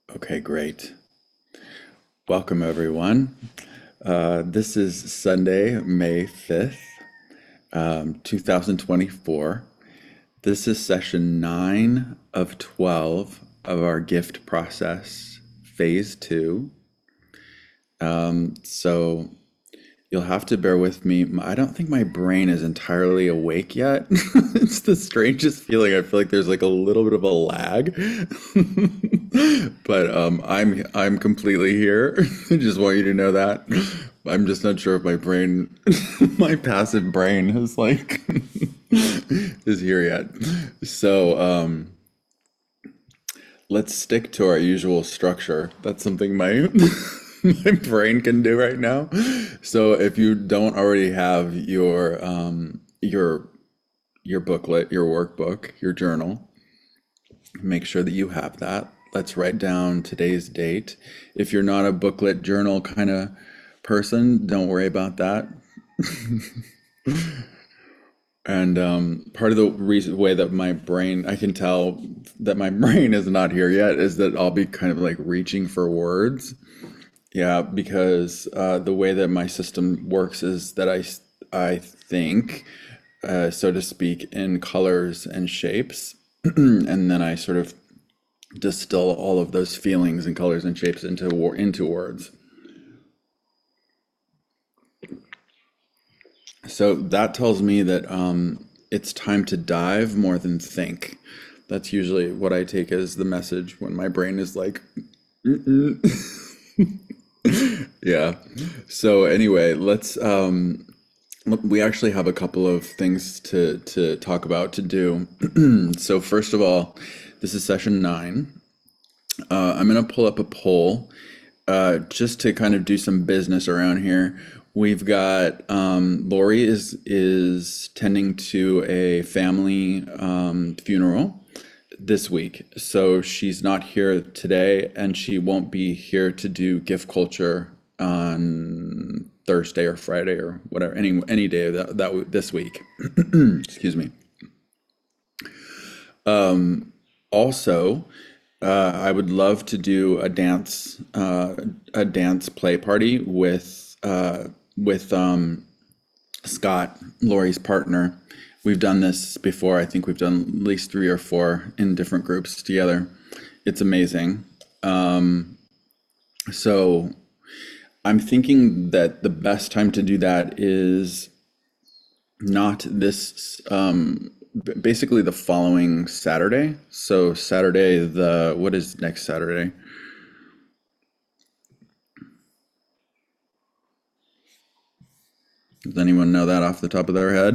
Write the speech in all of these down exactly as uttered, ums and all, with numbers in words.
Okay, great. Welcome, everyone. Uh, this is Sunday, May fifth, um, two thousand twenty-four. This is session nine of twelve of our gift process, phase two. Um, so you'll have to bear with me. I don't think my brain is entirely awake yet. It's the strangest feeling. I feel like there's like a little bit of a lag. But um, I'm I'm completely here. I just want you to know that. I'm just not sure if my brain, my passive brain, is like is here yet. So um, let's stick to our usual structure. That's something my my brain can do right now. So if you don't already have your um, your your booklet, your workbook, your journal, make sure that you have that. Let's write down today's date. If you're not a booklet journal kind of person, don't worry about that. And um, part of the reason way that my brain, I can tell that my brain is not here yet, is that I'll be kind of like reaching for words. Yeah, because uh, the way that my system works is that I I think, uh, so to speak, in colors and shapes, and then I sort of distill all of those feelings and colors and shapes into wor- into words. So that tells me that um, it's time to dive more than think. That's usually what I take as the message when my brain is like, yeah. So anyway, let's um, look, we actually have a couple of things to to talk about to do. So first of all, this is session nine. Uh, I'm gonna pull up a poll uh, just to kind of do some business around here. We've got um, Lori is is tending to a family um, funeral this week, so she's not here today, and she won't be here to do gift culture on Thursday or Friday or whatever, any any day of that that this week. Excuse me. Also, uh, I would love to do a dance uh, a dance play party with uh, with um, Scott, Lori's partner. We've done this before. I think we've done at least three or four in different groups together. It's amazing. So I'm thinking that the best time to do that is not this, um, b- basically the following Saturday. So Saturday, the, what is next Saturday? Does anyone know that off the top of their head?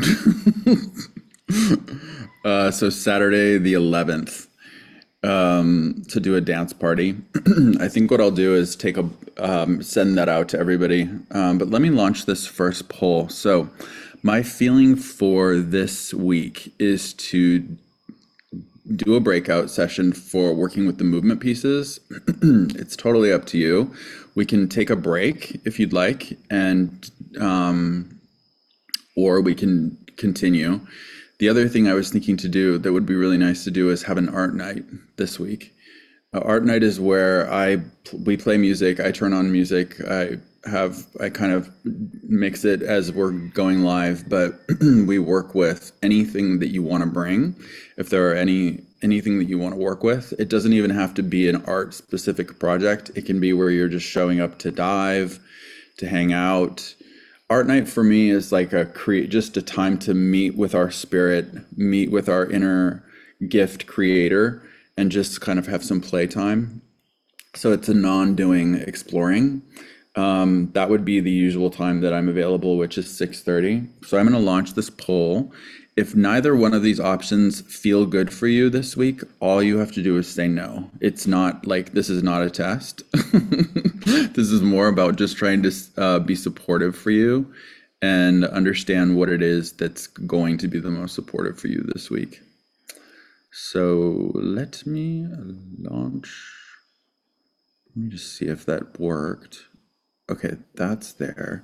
Uh, so Saturday the eleventh, to do a dance party. I think what I'll do is take a um, send that out to everybody. Um, but let me launch this first poll. So my feeling for this week is to do a breakout session for working with the movement pieces. It's totally up to you. We can take a break if you'd like, and um, or we can continue. The other thing I was thinking to do that would be really nice to do is have an art night this week. Uh, art night is where I we play music. I turn on music. I have I kind of mix it as we're going live, but we work with anything that you want to bring. If there are any anything that you want to work with, it doesn't even have to be an art specific project. It can be where you're just showing up to dive, to hang out. Art night for me is like a create just a time to meet with our spirit, meet with our inner gift creator, and just kind of have some playtime. So it's a non-doing exploring. Um, that would be the usual time that I'm available, which is six thirty. So I'm going to launch this poll. If neither one of these options feel good for you this week, all you have to do is say no. It's not like this is not a test. This is more about just trying to uh, be supportive for you and understand what it is that's going to be the most supportive for you this week. So let me launch. Let me just see if that worked. Okay, that's there.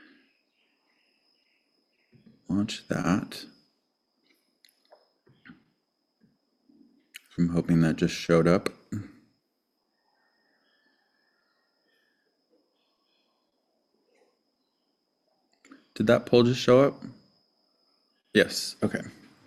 Launch that. I'm hoping that just showed up. Did that poll just show up? Yes. Okay.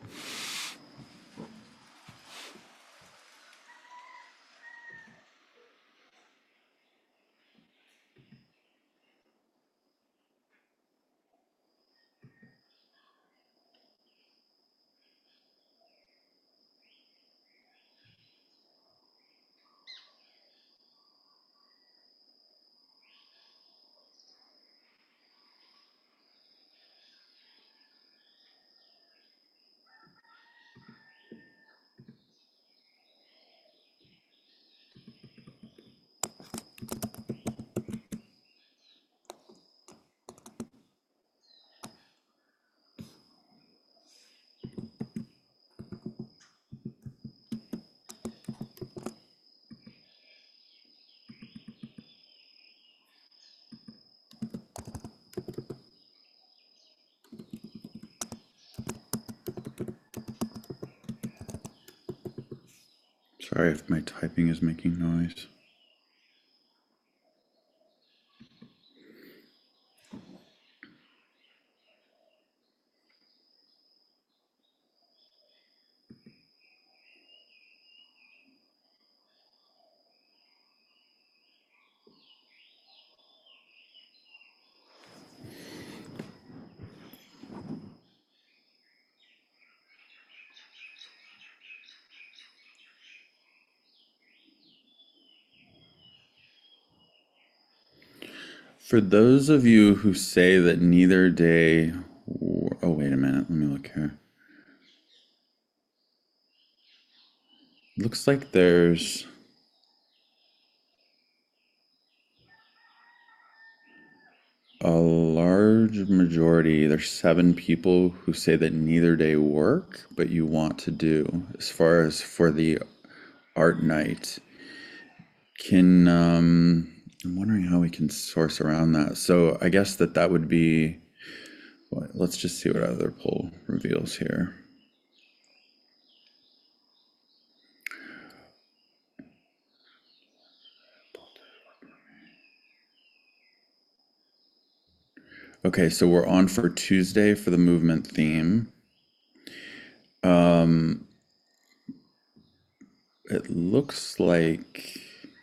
Sorry if my typing is making noise. For those of you who say that neither day, oh, wait a minute, let me look here. Looks like there's a large majority. There's seven people who say that neither day work, but you want to do. As far as for the art night, can um, I'm wondering how we can source around that. So I guess that that would be. Well, let's just see what other poll reveals here. Okay, so we're on for Tuesday for the movement theme. Um, it looks like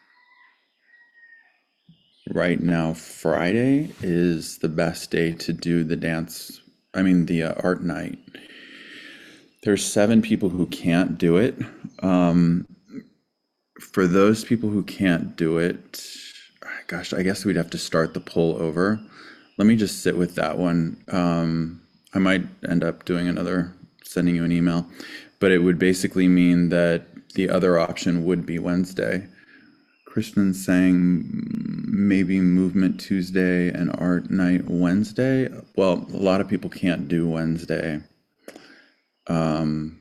right now Friday is the best day to do the dance. I mean, the uh, art night. There's seven people who can't do it. Um, for those people who can't do it, gosh, I guess we'd have to start the poll over. Let me just sit with that one. Um, I might end up doing another, sending you an email, but it would basically mean that the other option would be Wednesday. Kristen's saying maybe movement Tuesday and art night Wednesday. Well, a lot of people can't do Wednesday. Um,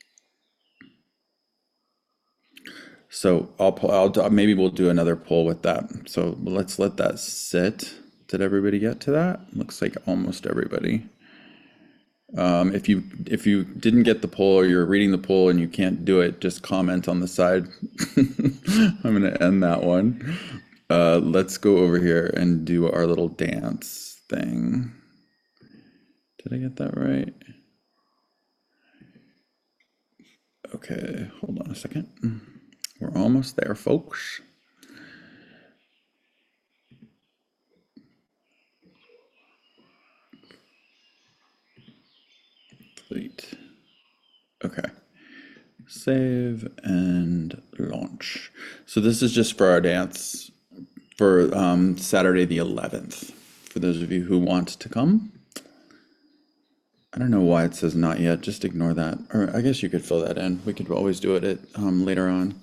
so I'll, I'll maybe we'll do another poll with that. So let's let that sit. Did everybody get to that? Looks like almost everybody. Um, if you if you didn't get the poll or you're reading the poll and you can't do it, just comment on the side. I'm gonna end that one. Uh, let's go over here and do our little dance thing. Did I get that right? Okay, hold on a second. We're almost there, folks. Delete. Okay. Save and launch. So this is just for our dance for um, Saturday the eleventh. For those of you who want to come. I don't know why it says not yet. Just ignore that. Or I guess you could fill that in. We could always do it at, um, later on.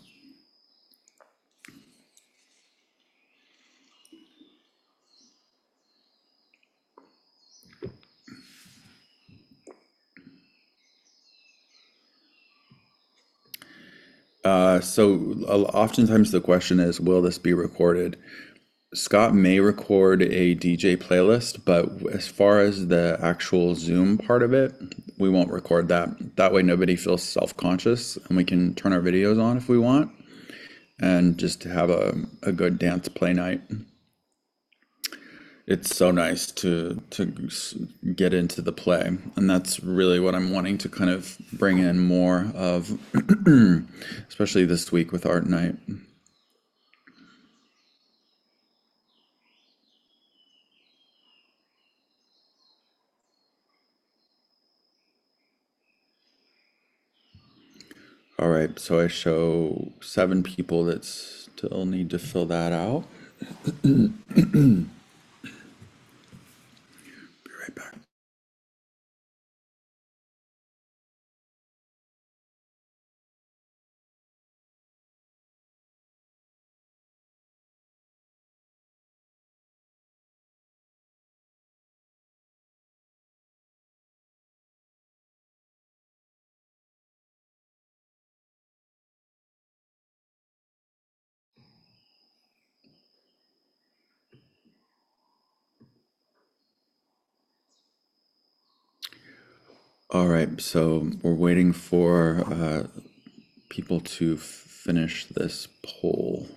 Uh, so oftentimes the question is, will this be recorded? Scott may record a D J playlist, but as far as the actual Zoom part of it, we won't record that. That way nobody feels self-conscious and we can turn our videos on if we want and just have a, a good dance play night. It's so nice to to s- get into the play, and that's really what I'm wanting to kind of bring in more of, especially this week with Art Night. All right, so I show seven people that still need to fill that out. Be right back. All right, so we're waiting for uh, people to finish this poll.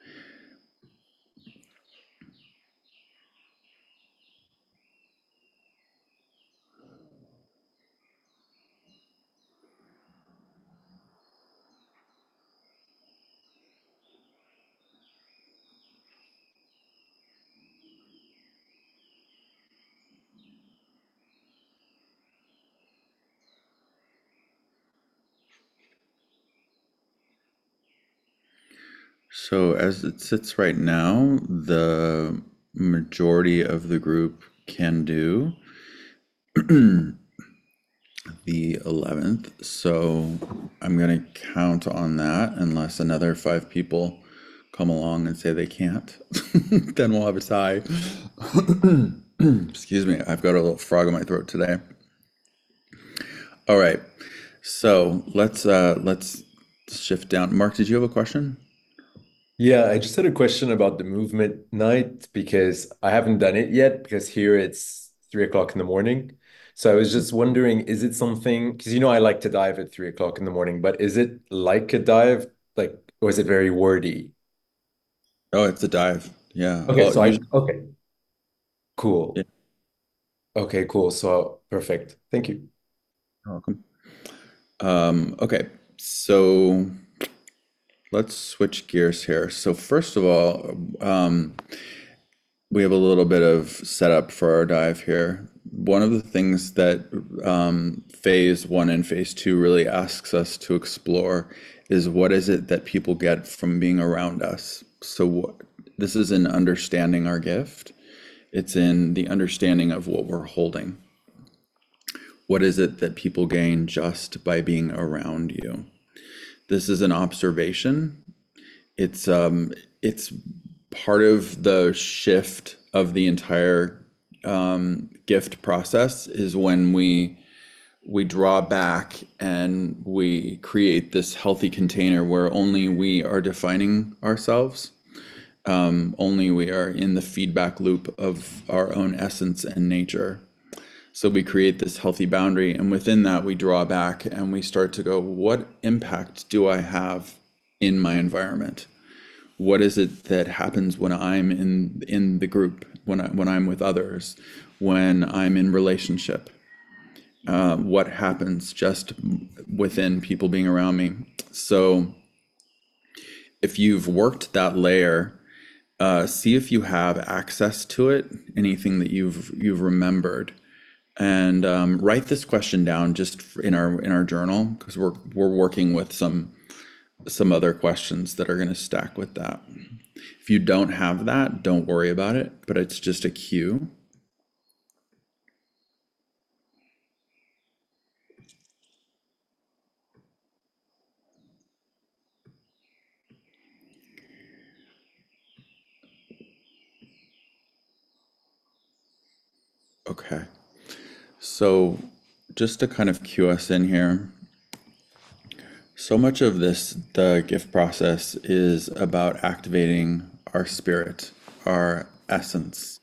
So as it sits right now, the majority of the group can do the eleventh. So I'm going to count on that unless another five people come along and say they can't. Then we'll have a tie. Excuse me, I've got a little frog in my throat today. All right. So let's uh let's shift down. Mark, did you have a question? Yeah, I just had a question about the movement night because I haven't done it yet because here it's three o'clock in the morning. So I was just wondering, is it something, because you know I like to dive at three o'clock in the morning, but is it like a dive? Like, or is it very wordy? Oh, it's a dive. Yeah. Okay, Oh, so I, usually. okay, Yeah, cool. Okay, cool. So perfect. Thank you. you're welcome. Um, okay. So let's switch gears here. So first of all, um, we have a little bit of setup for our dive here. One of the things that um, phase one and phase two really asks us to explore is what is it that people get from being around us. So what, this is in understanding our gift. It's in the understanding of what we're holding. What is it that people gain just by being around you? This is an observation. It's um, it's part of the shift of the entire um, gift process is when we we draw back and we create this healthy container where only we are defining ourselves, um, only we are in the feedback loop of our own essence and nature. So we create this healthy boundary, and within that, we draw back and we start to go, what impact do I have in my environment? What is it that happens when I'm in in the group, when I, when I'm with others, when I'm in relationship? Uh, what happens just within people being around me? So if you've worked that layer, uh, see if you have access to it, anything that you've you've remembered, and um, write this question down just in our in our journal because we're we're working with some some other questions that are going to stack with that. If you don't have that, don't worry about it, but it's just a cue. Okay. So just to kind of cue us in here, so much of this, the gift process is about activating our spirit, our essence,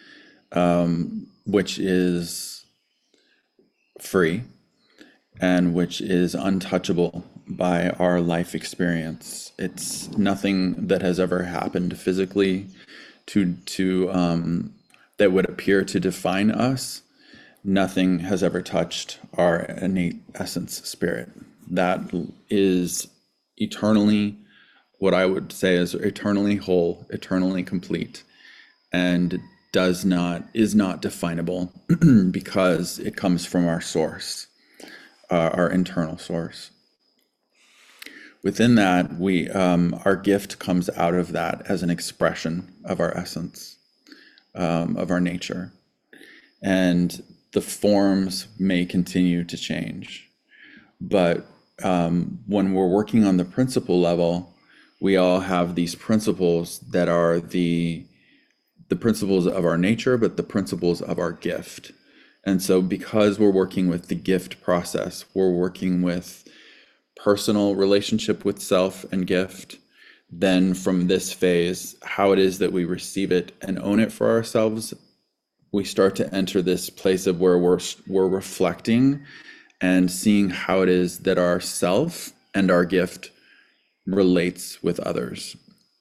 which is free and which is untouchable by our life experience. It's nothing that has ever happened physically to to um, that would appear to define us, nothing has ever touched our innate essence spirit. That is eternally, what I would say is eternally whole, eternally complete, and does not, is not definable because it comes from our source, uh, our internal source. Within that, we, um, our gift comes out of that as an expression of our essence, um, of our nature. And the forms may continue to change. But um, when we're working on the principle level, we all have these principles that are the the principles of our nature, but the principles of our gift. And so because we're working with the gift process, we're working with personal relationship with self and gift. Then from this phase, how it is that we receive it and own it for ourselves, we start to enter this place of where we're we're reflecting and seeing how it is that our self and our gift relates with others.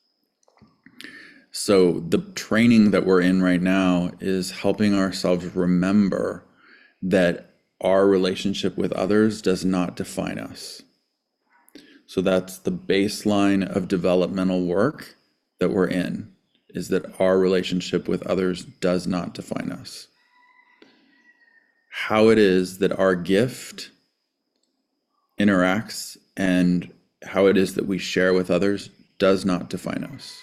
So the training that we're in right now is helping ourselves remember that our relationship with others does not define us. So that's the baseline of developmental work that we're in, is that our relationship with others does not define us. How it is that our gift interacts and how it is that we share with others does not define us.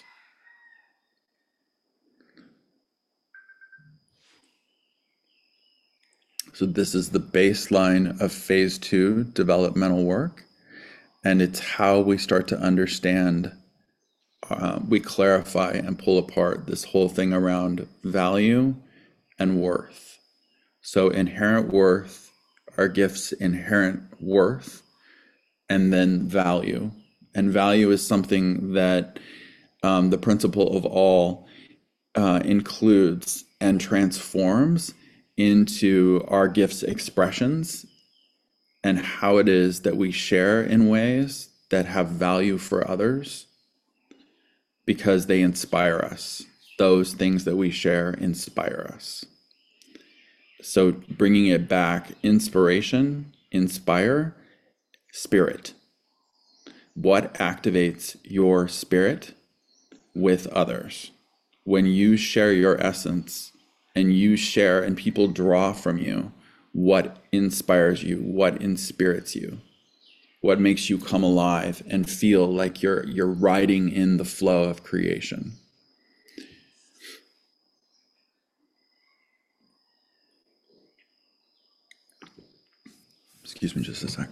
So this is the baseline of phase two developmental work, and it's how we start to understand, uh, we clarify and pull apart this whole thing around value and worth. So inherent worth, our gifts' inherent worth, and then value. And value is something that um, the principle of all uh, includes and transforms into our gifts' expressions and how it is that we share in ways that have value for others because they inspire us. Those things that we share inspire us. So bringing it back, inspiration, inspire, spirit. What activates your spirit with others? When you share your essence and you share and people draw from you, what inspires you? What inspirits you? What makes you come alive and feel like you're you're riding in the flow of creation? Excuse me just a sec.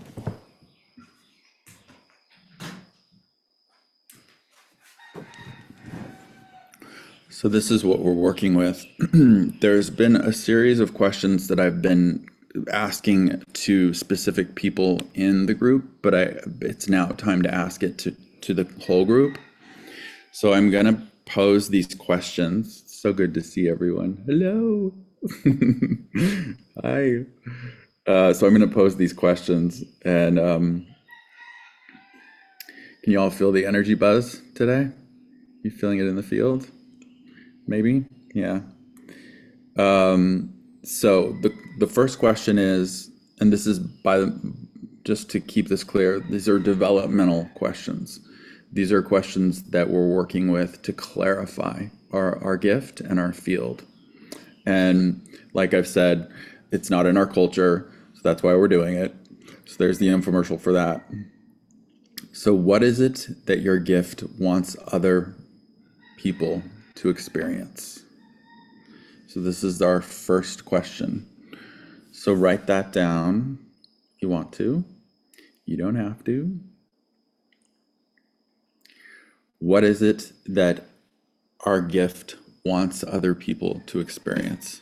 So this is what we're working with. There's been a series of questions that I've been asking to specific people in the group, but I, it's now time to ask it to, to the whole group. So I'm gonna pose these questions. So good to see everyone. Hello. Hi. Uh, so I'm gonna pose these questions, and um, can you all feel the energy buzz today? You feeling it in the field? Maybe? Yeah. Um, so the the first question is, and this is by the, just to keep this clear, these are developmental questions. These are questions that we're working with to clarify our, our gift and our field. And like I've said, it's not in our culture, so that's why we're doing it. So there's the infomercial for that. So what is it that your gift wants other people to experience? So this is our first question. So write that down if you want to. You don't have to. What is it that our gift wants other people to experience?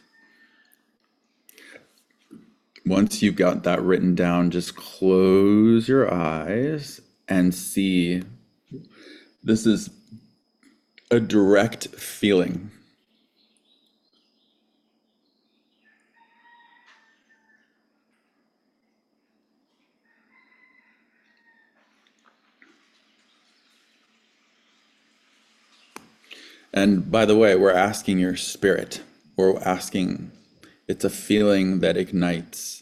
Once you've got that written down, just close your eyes and see. This is a direct feeling. And by the way, we're asking your spirit. We're asking, it's a feeling that ignites.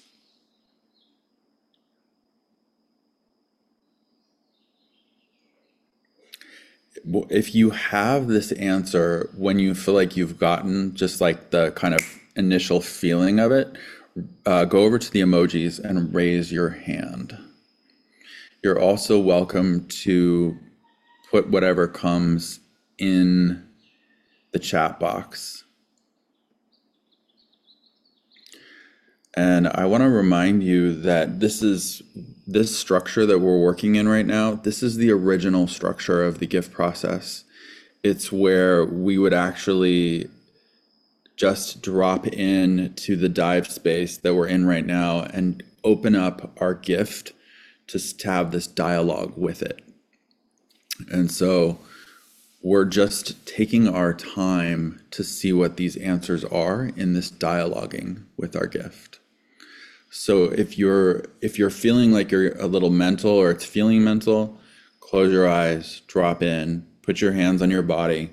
If you have this answer when you feel like you've gotten just like the kind of initial feeling of it, uh, go over to the emojis and raise your hand. You're also welcome to put whatever comes in the chat box. And I want to remind you that this is this structure that we're working in right now. This is the original structure of the gift process. It's where we would actually just drop in to the dive space that we're in right now and open up our gift to, to have this dialogue with it. And so we're just taking our time to see what these answers are in this dialoguing with our gift. So if you're if you're feeling like you're a little mental or it's feeling mental, close your eyes, drop in, put your hands on your body,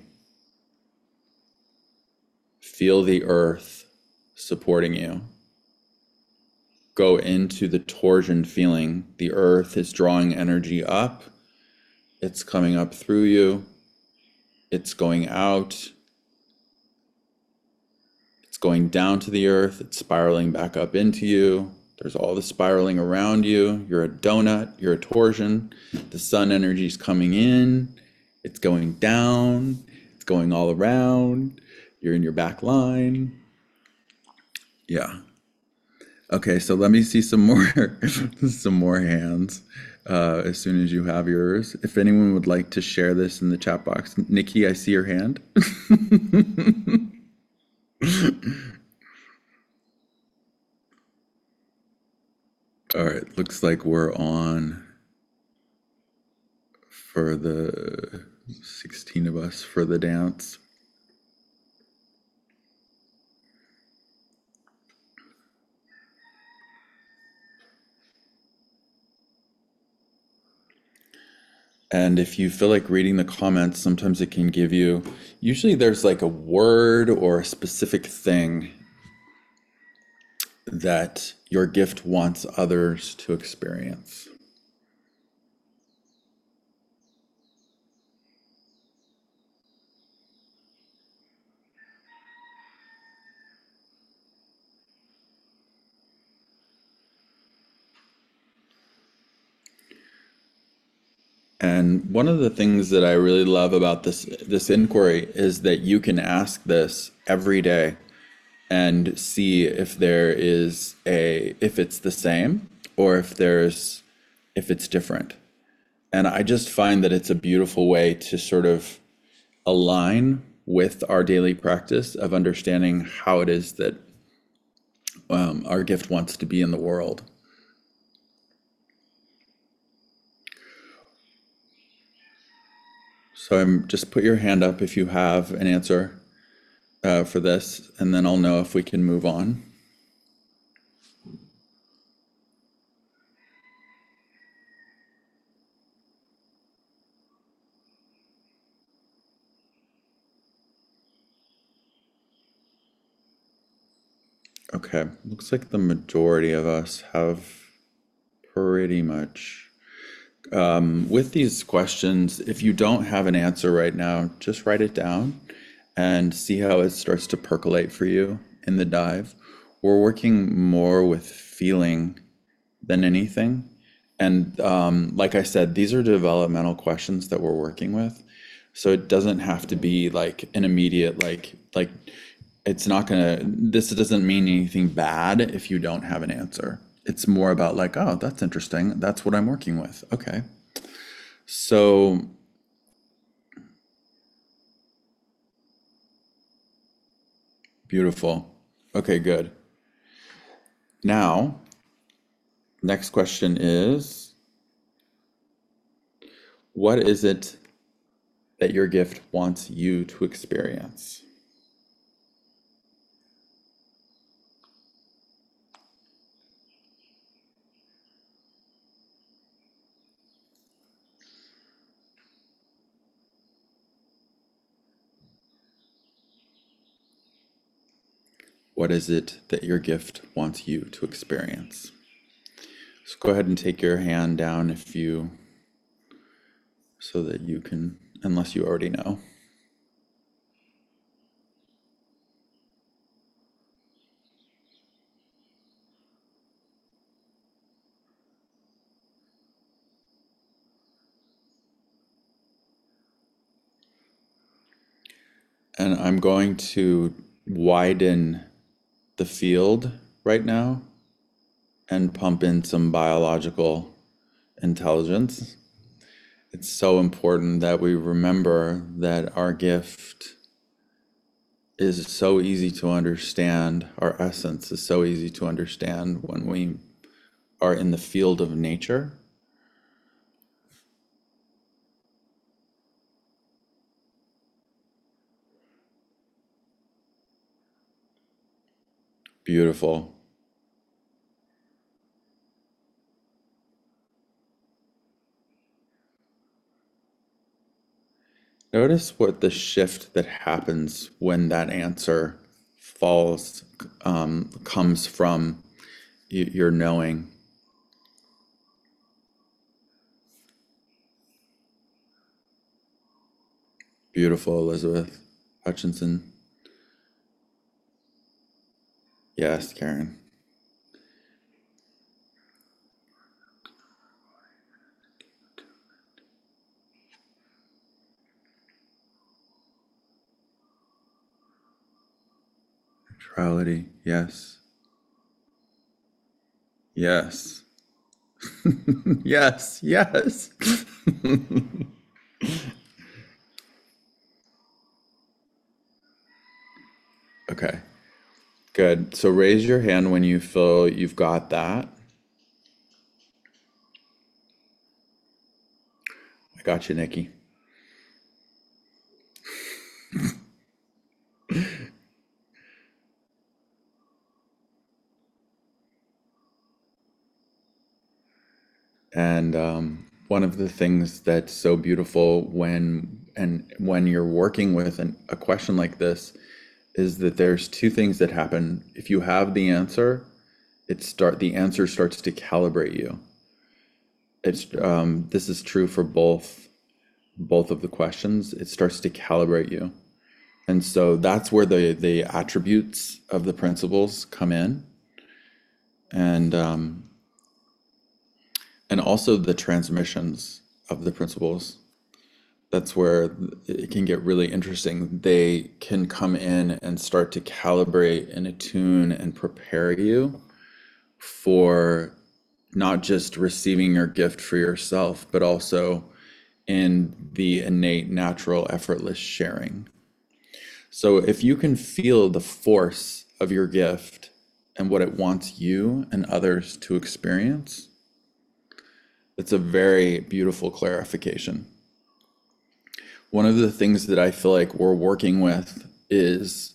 feel the earth supporting you. Go into the torsion feeling. The earth is drawing energy up. It's coming up through you. It's going out. It's going down to the earth. It's spiraling back up into you. There's all the spiraling around you. You're a donut. You're a torsion. The sun energy is coming in. It's going down. It's going all around. You're in your back line. Yeah. Okay, so let me see some more some more hands uh, as soon as you have yours. If anyone would like to share this in the chat box. Nikki, I see your hand. All right, looks like we're on for the sixteen of us for the dance. And if you feel like reading the comments, sometimes it can give you, usually there's like a word or a specific thing that your gift wants others to experience. And one of the things that I really love about this this inquiry is that you can ask this every day and see if there is a if it's the same or if there's if it's different. And I just find that it's a beautiful way to sort of align with our daily practice of understanding how it is that um, our gift wants to be in the world. So I'm just put your hand up if you have an answer uh, for this, and then I'll know if we can move on. Okay, looks like the majority of us have pretty much. Um, with these questions, if you don't have an answer right now, just write it down and see how it starts to percolate for you in the dive. We're working more with feeling than anything. And um, like I said, these are developmental questions that we're working with. So it doesn't have to be like an immediate, like, like it's not gonna, this doesn't mean anything bad if you don't have an answer. It's more about like, oh, that's interesting. That's what I'm working with. Okay. So beautiful. Okay, good. Now, next question is, what is it that your gift wants you to experience? What is it that your gift wants you to experience? So go ahead and take your hand down if you, so that you can, unless you already know. And I'm going to widen the field right now and pump in some biological intelligence. It's so important that we remember that our gift is so easy to understand. Our essence is so easy to understand when we are in the field of nature. Beautiful. Notice what the shift that happens when that answer falls, um, comes from y- your knowing. Beautiful, Elizabeth Hutchinson. Yes, Karen. Neutrality. Yes. Yes. Yes. Yes. Okay. Good. So raise your hand when you feel you've got that. I got you, Nikki. And um, one of the things that's so beautiful when and when you're working with an, a question like this is that there's two things that happen. If you have the answer, it start the answer starts to calibrate you. It's um, this is true for both both of the questions. It starts to calibrate you, and so that's where the the attributes of the principles come in, and um, and also the transmissions of the principles. That's where it can get really interesting. They can come in and start to calibrate and attune and prepare you for not just receiving your gift for yourself, but also in the innate, natural, effortless sharing. So if you can feel the force of your gift and what it wants you and others to experience, it's a very beautiful clarification. One of the things that I feel like we're working with is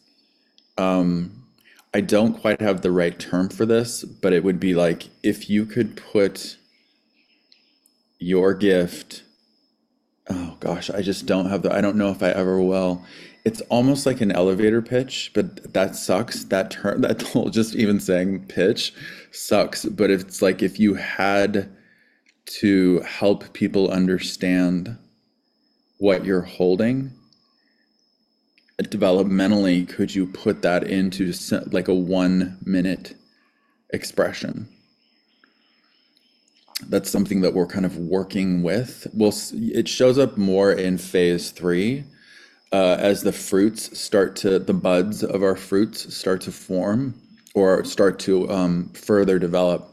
I don't quite have the right term for this, but it would be like if you could put your gift, oh gosh, I just don't have the, I don't know if I ever will. It's almost like an elevator pitch, but that sucks. That term, that whole, just even saying pitch sucks. But it's like if you had to help people understand what you're holding, developmentally, could you put that into like a one minute expression? That's something that we're kind of working with. Well, it shows up more in phase three, uh, as the fruits start to, the buds of our fruits start to form or start to um, further develop.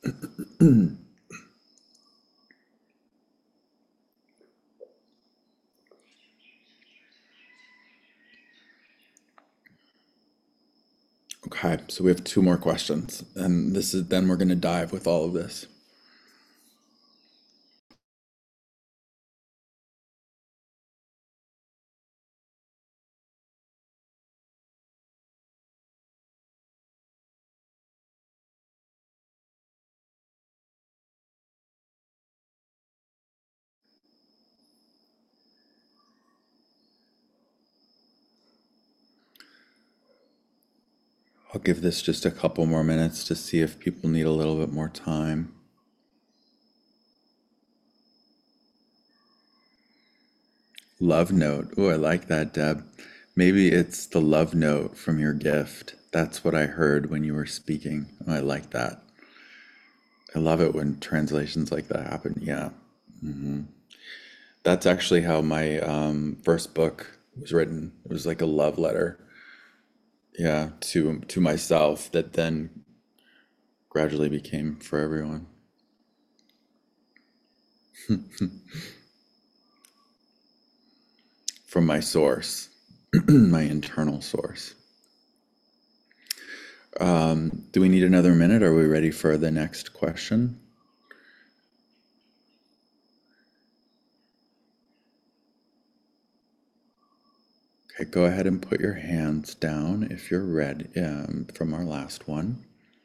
Okay, so we have two more questions, and this is then we're going to dive with all of this. I'll give this just a couple more minutes to see if people need a little bit more time. Love note. Oh, I like that, Deb. Maybe it's the love note from your gift. That's what I heard when you were speaking. Oh, I like that. I love it when translations like that happen. Yeah. That's actually how my um, first book was written. It was like a love letter, yeah, to to myself that then gradually became for everyone. From my source, my internal source. Um, do we need another minute? Are we ready for the next question? Okay, go ahead and put your hands down if you're ready, um, from our last one.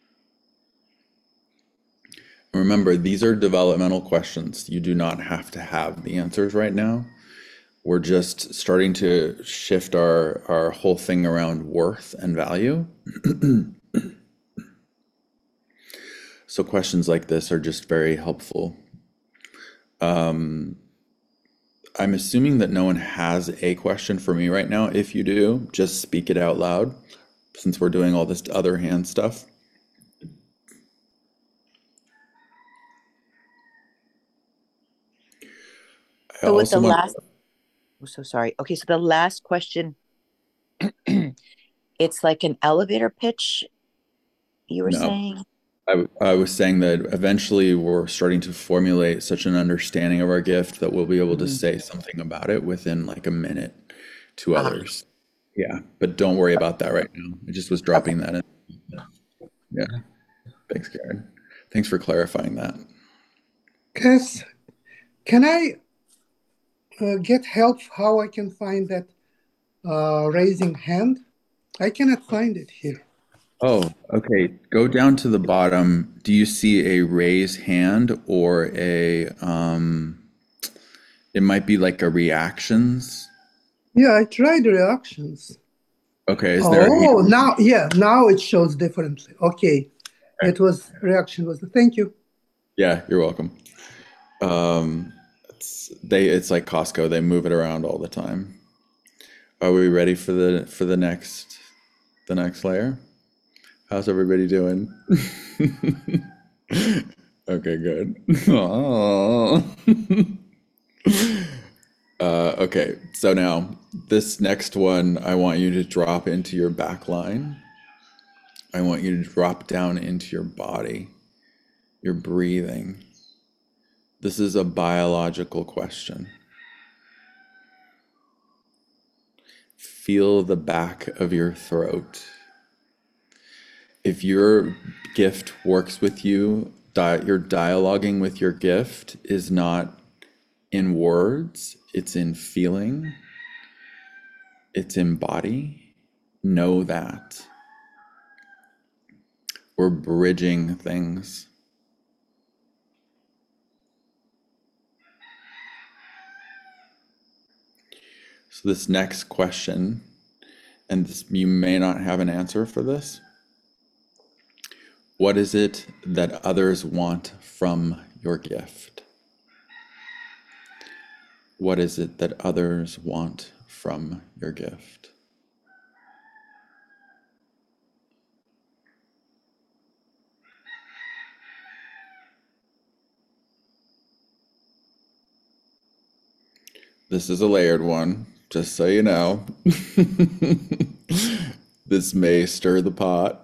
Remember, these are developmental questions. You do not have to have the answers right now. We're just starting to shift our, our whole thing around worth and value. So questions like this are just very helpful. I'm assuming that no one has a question for me right now. If you do, just speak it out loud since we're doing all this other hand stuff. I So with also the want, last, oh, so sorry. Okay, so the last question, it's like an elevator pitch, you were no, saying? I, w- I was saying that eventually we're starting to formulate such an understanding of our gift that we'll be able to Mm. say something about it within like a minute to Ah, others. Yeah, but don't worry about that right now. I just was okay. dropping that in. Yeah, thanks, Karen. Thanks for clarifying that. Cass, can I uh, get help how I can find that uh, raising hand? I cannot find it here. Oh, okay. Go down to the bottom. Do you see a raise hand or a, um, it might be like a reactions? Yeah, I tried reactions. Okay, is there a hand? Oh, now, yeah, now it shows differently. Okay, Okay. it was reaction was. Thank you. Yeah, you're welcome. Um, it's, they, it's like Costco. They move it around all the time. Are we ready for the for the next the next layer? How's everybody doing? Okay, good. Aw. Uh, okay, so now this next one, I want you to drop into your back line. I want you to drop down into your body, your breathing. This is a biological question. Feel the back of your throat. If your gift works with you, di- your dialoguing with your gift is not in words, it's in feeling, it's in body. Know that. We're bridging things. So this next question, and this, you may not have an answer for this. What is it that others want from your gift? What is it that others want from your gift? This is a layered one, just so you know. This may stir the pot.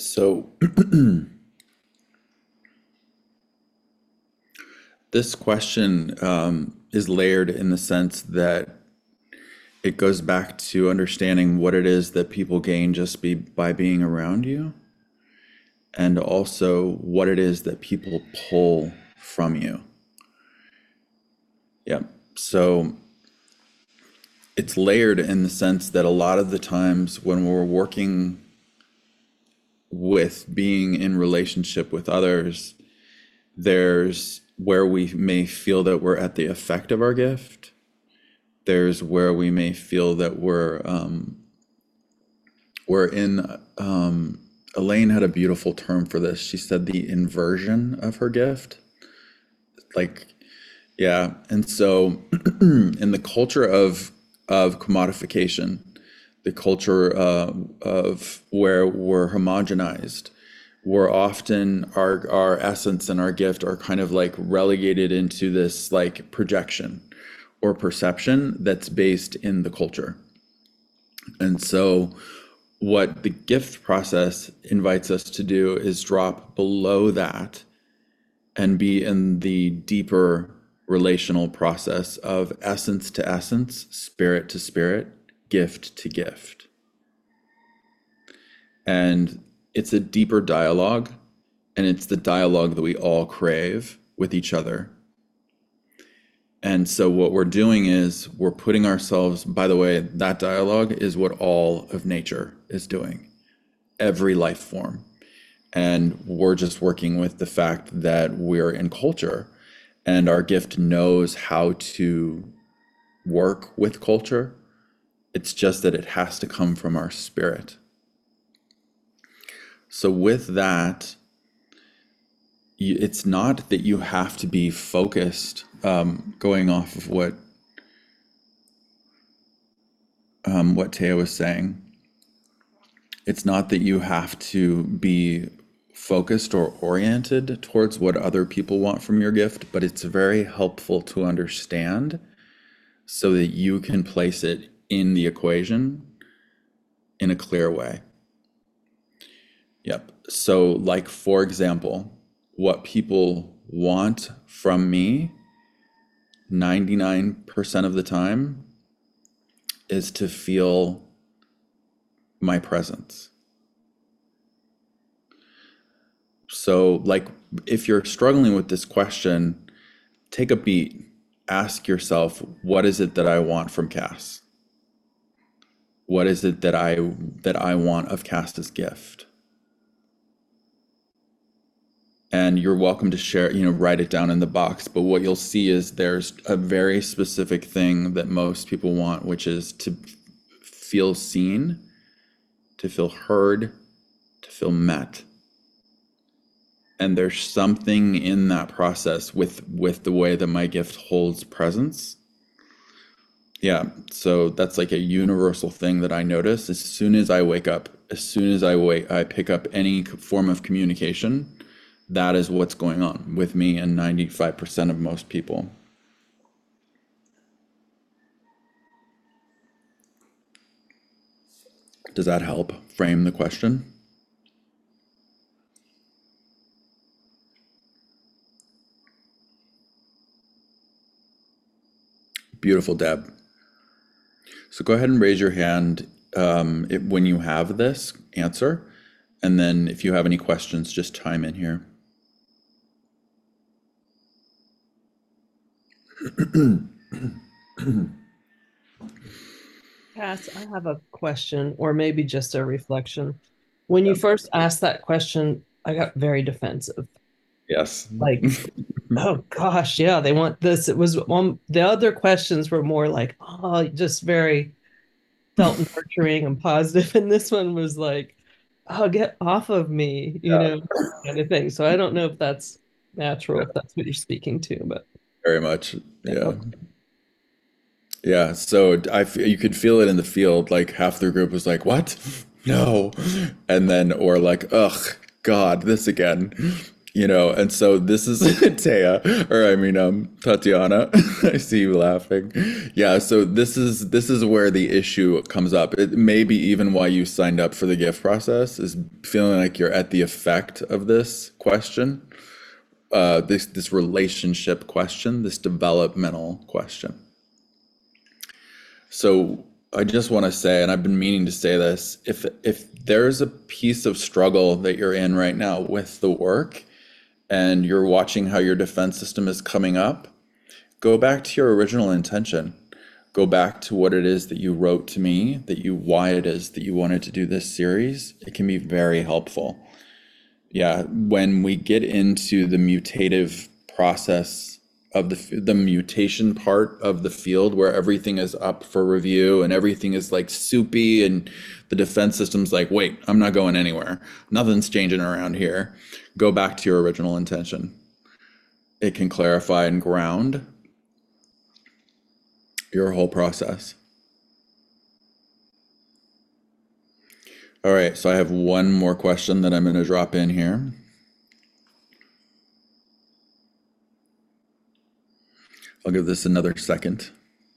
So this question um, is layered in the sense that it goes back to understanding what it is that people gain just be, by being around you, and also what it is that people pull from you. Yeah. So it's layered in the sense that a lot of the times when we're working with being in relationship with others, there's where we may feel that we're at the effect of our gift. There's where we may feel that we're um, we're in. Um, Elaine had a beautiful term for this. She said the inversion of her gift. Like, yeah. And so, in the culture of of commodification, the culture uh, of where we're homogenized, we're often our our essence and our gift are kind of like relegated into this like projection or perception that's based in the culture. And so what the gift process invites us to do is drop below that and be in the deeper relational process of essence to essence, spirit to spirit, gift to gift. And it's a deeper dialogue, and it's the dialogue that we all crave with each other. And so what we're doing is we're putting ourselves, by the way, that dialogue is what all of nature is doing, every life form. And we're just working with the fact that we're in culture and our gift knows how to work with culture. It's just that it has to come from our spirit. So with that, it's not that you have to be focused, um, going off of what um, what Taya was saying. It's not that you have to be focused or oriented towards what other people want from your gift, but it's very helpful to understand so that you can place it in the equation in a clear way. Yep. So like, for example, what people want from me ninety-nine percent of the time is to feel my presence. So like, if you're struggling with this question, take a beat, ask yourself, what is it that I want from Cass? What is it that I that I want of Cass's gift? And you're welcome to share, you know, write it down in the box. But what you'll see is there's a very specific thing that most people want, which is to feel seen, to feel heard, to feel met. And there's something in that process with, with the way that my gift holds presence. Yeah, so that's like a universal thing that I notice. As soon as I wake up, as soon as I wake, I pick up any form of communication, that is what's going on with me and ninety-five percent of most people. Does that help frame the question? Beautiful, Deb. So go ahead and raise your hand um, if, when you have this answer. And then if you have any questions, just chime in here. Cass, I have a question, or maybe just a reflection. When you first asked that question, I got very defensive. Yes. Like, oh gosh, yeah, they want this. It was one, the other questions were more like, oh, just very felt nurturing and positive. And this one was like, oh, get off of me, you Yeah. know, kind of thing. So I don't know if that's natural, if that's what you're speaking to, but Very much. Yeah. okay. Yeah. So I, f- you could feel it in the field. Like half the group was like, what? No. And then, or like, ugh, God, this again. You know, and so this is Taya, or I mean, um, Tatiana. I see you laughing. Yeah, so this is this is where the issue comes up. It may be even why you signed up for the gift process is feeling like you're at the effect of this question, uh, this this relationship question, this developmental question. So I just want to say, and I've been meaning to say this, if if there's a piece of struggle that you're in right now with the work, and you're watching how your defense system is coming up, go back to your original intention. Go back to what it is that you wrote to me, that you why it is that you wanted to do this series. It can be very helpful. Yeah, when we get into the mutative process of the the mutation part of the field where everything is up for review and everything is like soupy and the defense system's like, wait, I'm not going anywhere. Nothing's changing around here. Go back to your original intention. It can clarify and ground your whole process. All right, so I have one more question that I'm going to drop in here. I'll give this another second.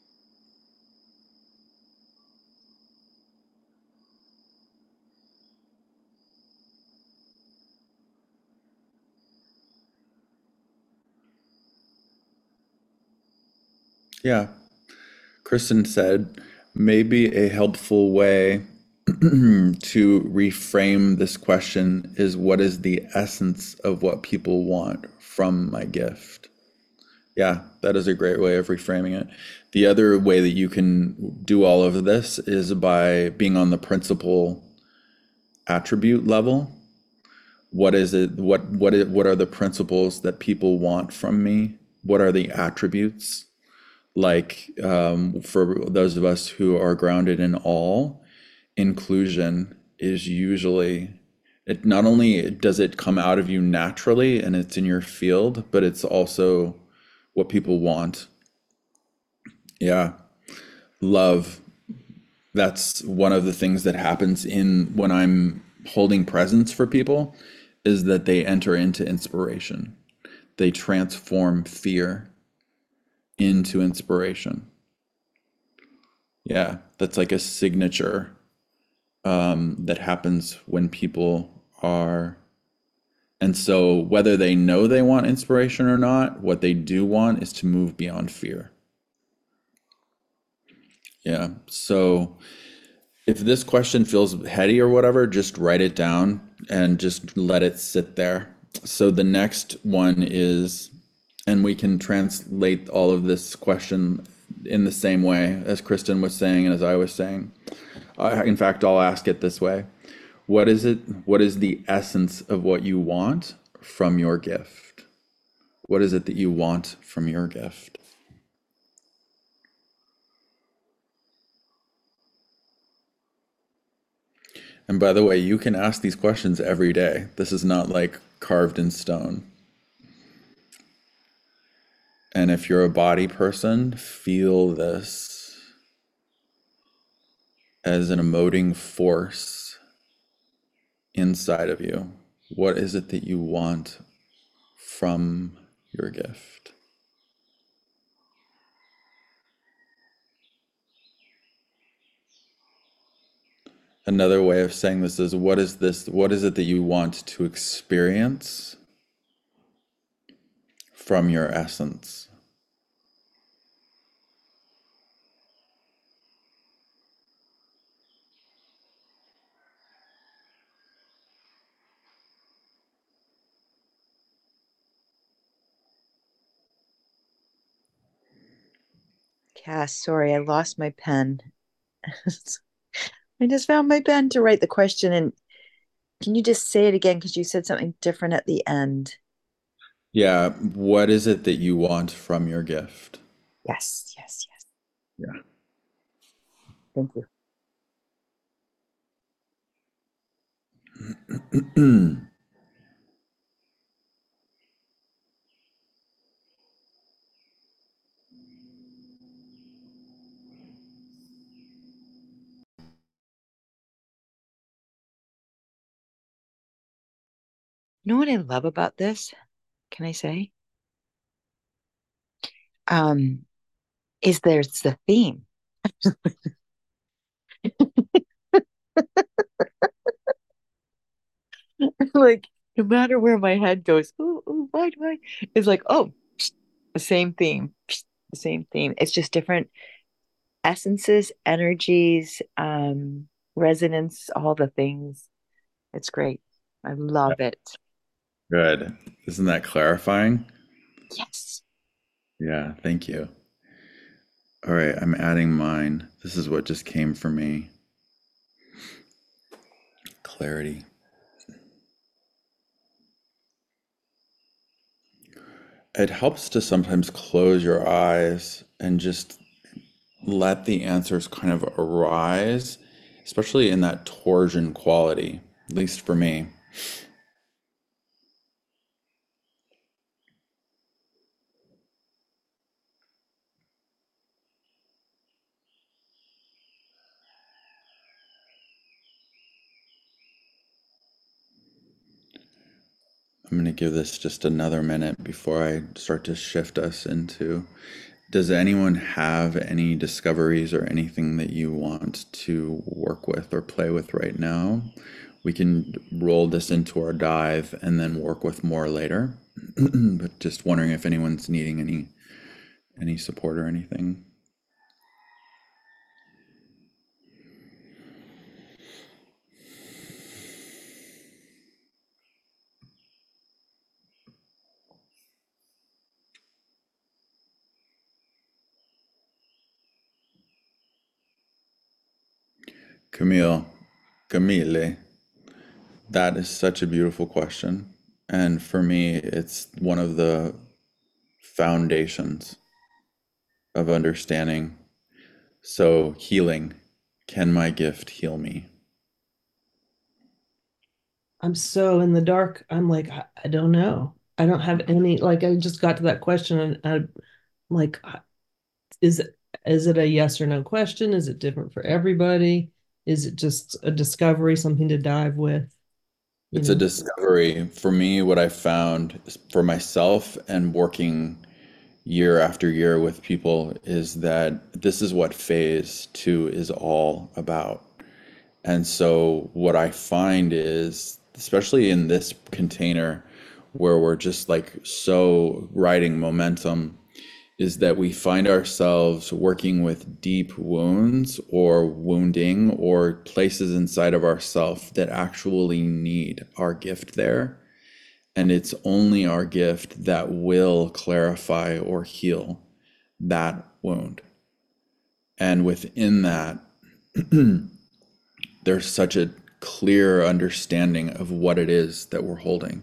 Yeah, Kristen said, maybe a helpful way to reframe this question is what is the essence of what people want from my gift? Yeah, that is a great way of reframing it. The other way that you can do all of this is by being on the principal attribute level. What is it? What what is, what are the principles that people want from me? What are the attributes? Like um, for those of us who are grounded in all, inclusion is usually it. Not only does it come out of you naturally and it's in your field, but it's also what people want. Yeah, love. That's one of the things that happens in when I'm holding presence for people is that they enter into inspiration. They transform fear into inspiration. Yeah, that's like a signature um, that happens when people are. And so, whether they know they want inspiration or not, what they do want is to move beyond fear. Yeah. So, if this question feels heady or whatever, just write it down and just let it sit there. So, the next one is, and we can translate all of this question in the same way as Kristen was saying and as I was saying. Uh, in fact, I'll ask it this way. What is it? What is the essence of what you want from your gift? What is it that you want from your gift? And by the way, you can ask these questions every day. This is not like carved in stone. And if you're a body person, feel this as an emoting force inside of you. What is it that you want from your gift? Another way of saying this is what is this what is it that you want to experience from your essence? Cass, sorry, I lost my pen. I just found my pen to write the question. And can you just say it again? Because you said something different at the end. Yeah, what is it that you want from your gift? Yes, yes, yes. Yeah. Thank you. You know what I love about this? Can I say? Um, is there's the theme. Like, no matter where my head goes, oh, oh, why do I? It's like, oh, the same theme, the same theme. It's just different essences, energies, um, resonance, all the things. It's great. I Yeah. love it. Good. Isn't that clarifying? Yes. Yeah, thank you. All right, I'm adding mine. This is what just came for me. Clarity. It helps to sometimes close your eyes and just let the answers kind of arise, especially in that torsion quality, at least for me. I'm going to give this just another minute before I start to shift us into. Does anyone have any discoveries or anything that you want to work with or play with right now? We can roll this into our dive and then work with more later. But just wondering if anyone's needing any any support or anything. Camille, Camille, that is such a beautiful question. And for me, it's one of the foundations of understanding. So, healing. Can my gift heal me? I'm so in the dark. I'm like, I, I don't know. I don't have any, like, I just got to that question and I'm like, is it, is it a yes or no question? Is it different for everybody? Is it just a discovery, something to dive with? You It's a know, discovery. For me, what I found for myself and working year after year with people is that this is what phase two is all about. And so, what I find is, especially in this container where we're just like so riding momentum, is that we find ourselves working with deep wounds or wounding or places inside of ourself that actually need our gift there. And it's only our gift that will clarify or heal that wound. And within that, there's such a clear understanding of what it is that we're holding.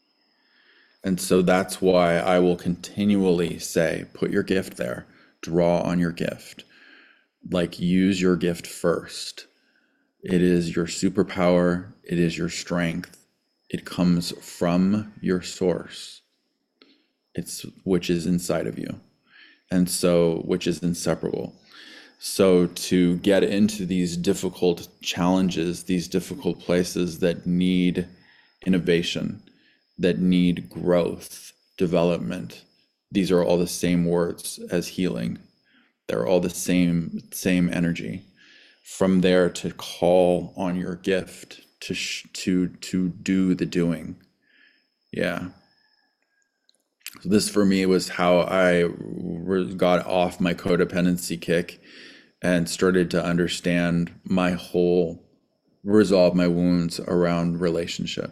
And so that's why I will continually say, put your gift there, draw on your gift, like use your gift first. It is your superpower, it is your strength. It comes from your source. It's which is inside of you. And so which is inseparable. So to get into these difficult challenges, these difficult places that need innovation, that need growth, development, these are all the same words as healing. They're all the same same energy. From there to call on your gift to sh- to to do the doing. Yeah. So this for me was how I re- got off my codependency kick and started to understand my whole resolve my wounds around relationship.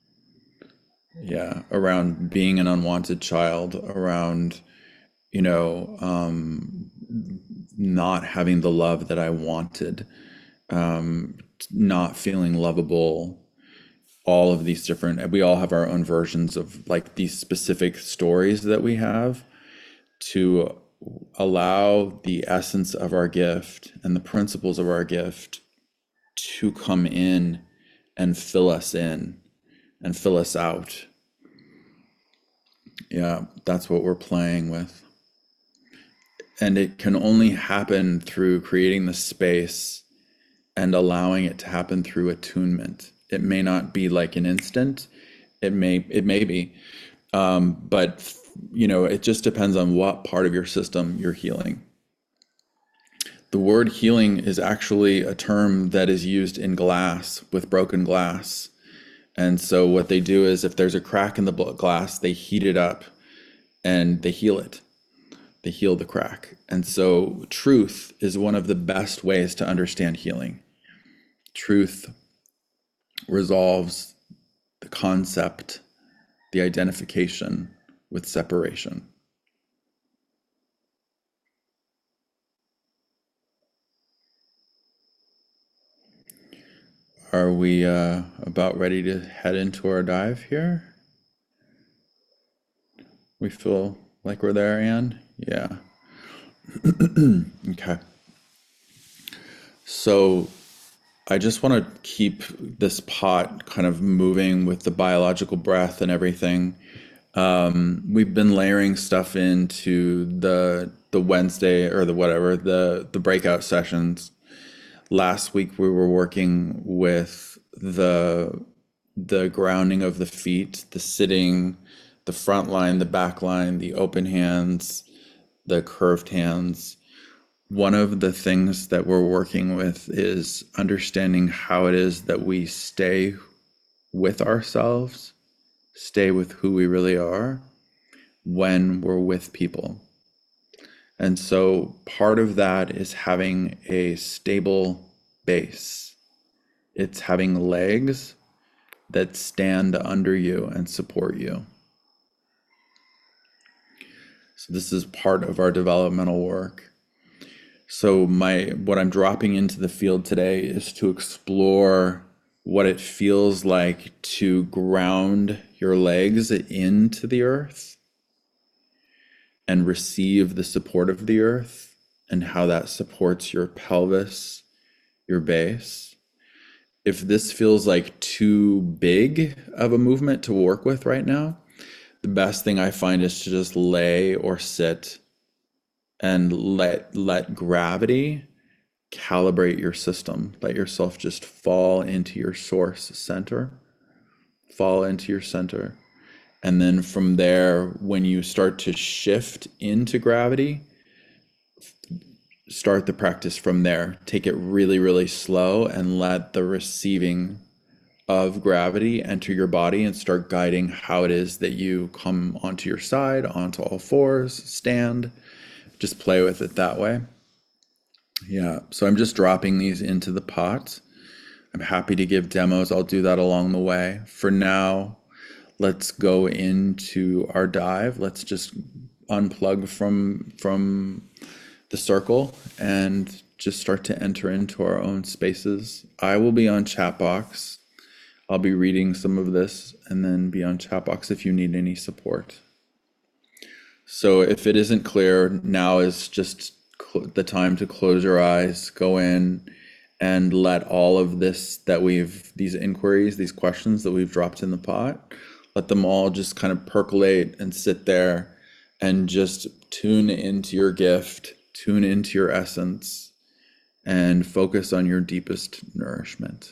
Yeah, around being an unwanted child, around, you know, um, not having the love that I wanted, um, not feeling lovable, all of these different, we all have our own versions of like these specific stories that we have to allow the essence of our gift and the principles of our gift to come in and fill us in and fill us out. Yeah, that's what we're playing with. And it can only happen through creating the space and allowing it to happen through attunement. It may not be like an instant, It may it may be, um, but you know, it just depends on what part of your system you're healing. The word healing is actually a term that is used in glass with broken glass. And so what they do is if there's a crack in the glass, they heat it up and they heal it. They heal the crack. And so truth is one of the best ways to understand healing. Truth resolves the concept, the identification with separation. Are we uh, about ready to head into our dive here? We feel like we're there, Anne? Yeah. Okay. So I just want to keep this pot kind of moving with the biological breath and everything. Um, we've been layering stuff into the the Wednesday or the whatever, the the breakout sessions. Last week we were working with the the grounding of the feet, the sitting, the front line, the back line, the open hands, the curved hands. One of the things that we're working with is understanding how it is that we stay with ourselves, stay with who we really are when we're with people. And so part of that is having a stable base. It's having legs that stand under you and support you. So this is part of our developmental work. So my what I'm dropping into the field today is to explore what it feels like to ground your legs into the earth and receive the support of the earth and how that supports your pelvis, your base. If this feels like too big of a movement to work with right now, the best thing I find is to just lay or sit and let let gravity calibrate your system. Let yourself just fall into your source center, fall into your center. And then from there, when you start to shift into gravity, start the practice from there. Take it really, really slow and let the receiving of gravity enter your body and start guiding how it is that you come onto your side, onto all fours, stand. Just play with it that way. Yeah, so I'm just dropping these into the pot. I'm happy to give demos. I'll do that along the way. For now, let's go into our dive. Let's just unplug from from the circle and just start to enter into our own spaces. I will be on Chatbox. I'll be reading some of this and then be on Chatbox if you need any support. So if it isn't clear, now is just the time to close your eyes, go in and let all of this that we've, these inquiries, these questions that we've dropped in the pot, let them all just kind of percolate and sit there and just tune into your gift, tune into your essence, and focus on your deepest nourishment.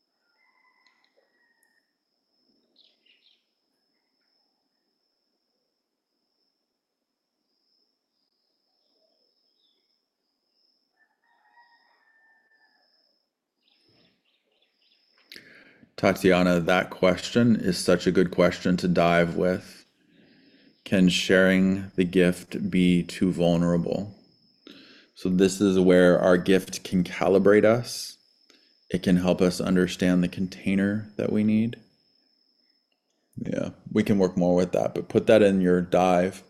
Tatiana, that question is such a good question to dive with. Can sharing the gift be too vulnerable? So this is where our gift can calibrate us. It can help us understand the container that we need. Yeah, we can work more with that, but put that in your dive.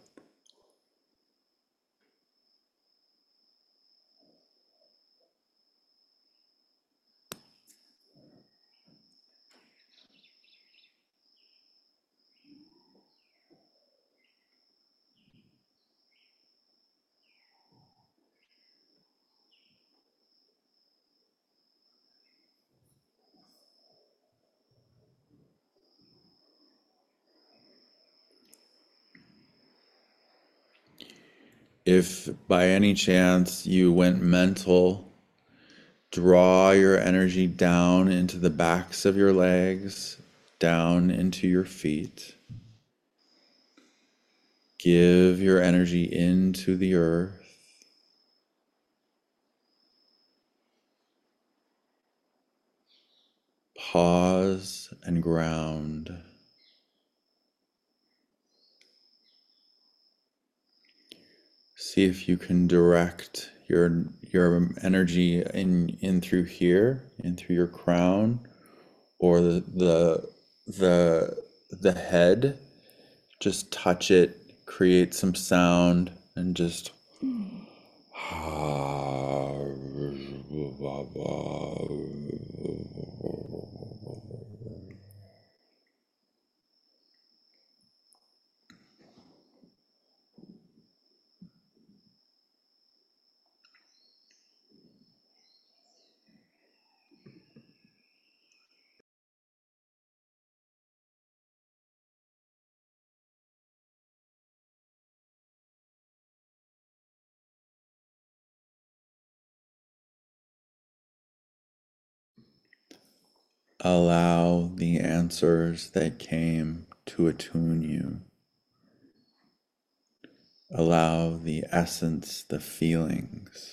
If by any chance you went mental, draw your energy down into the backs of your legs, down into your feet. Give your energy into the earth. Pause and ground. See if you can direct your your energy in in through here, in through your crown, or the the the, the head. Just touch it, create some sound, and just allow the answers that came to attune you. Allow the essence, the feelings.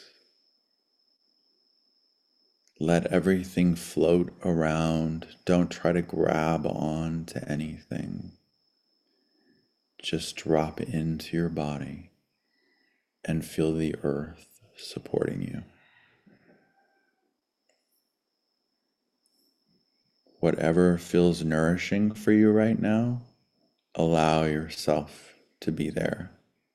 Let everything float around. Don't try to grab on to anything. Just drop into your body and feel the earth supporting you. Whatever feels nourishing for you right now, allow yourself to be there.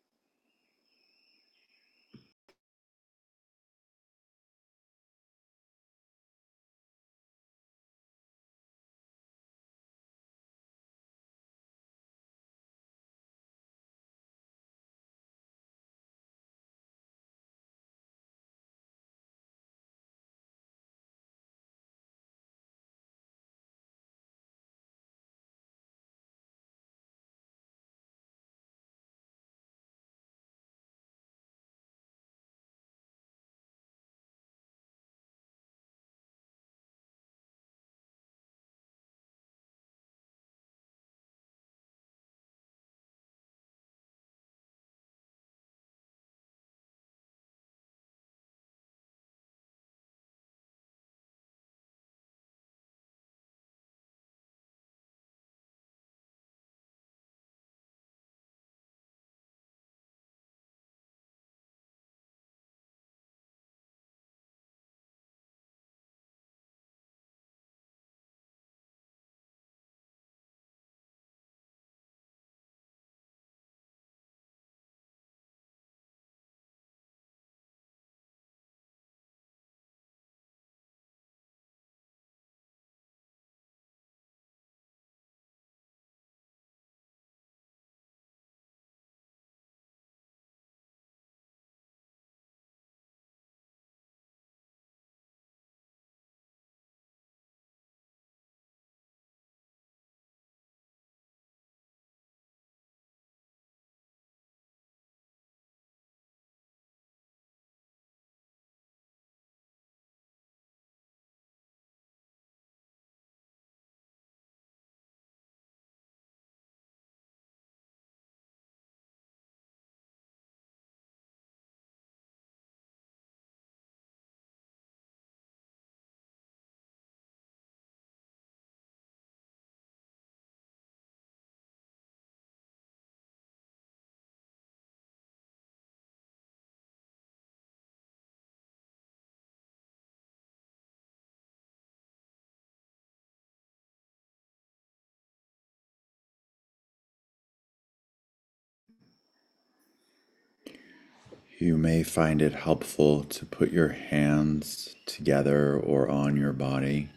You may find it helpful to put your hands together or on your body,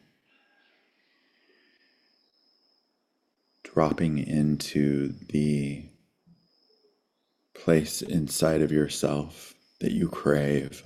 dropping into the place inside of yourself that you crave.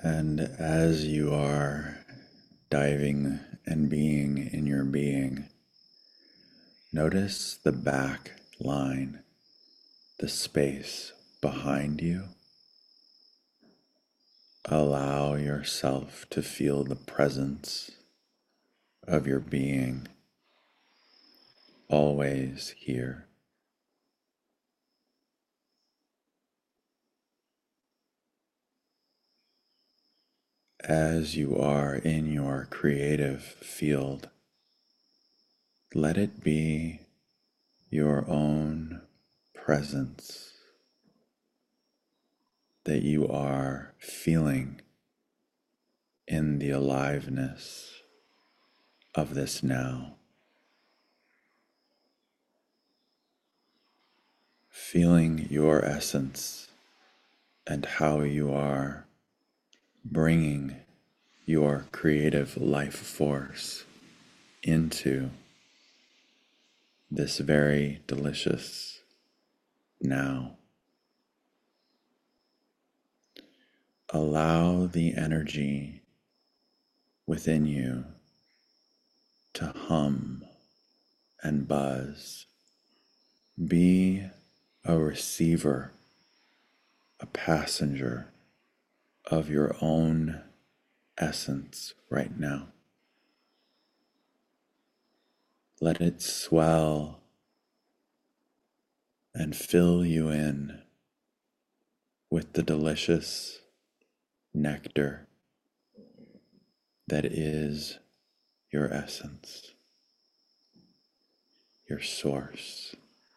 And as you are diving and being in your being, notice the back line, the space behind you. Allow yourself to feel the presence of your being always here. As you are in your creative field, let it be your own presence that you are feeling in the aliveness of this now. Feeling your essence and how you are bringing your creative life force into this very delicious now. Allow the energy within you to hum and buzz. Be a receiver, a passenger of your own essence right now. Let it swell and fill you in with the delicious nectar that is your essence, your source.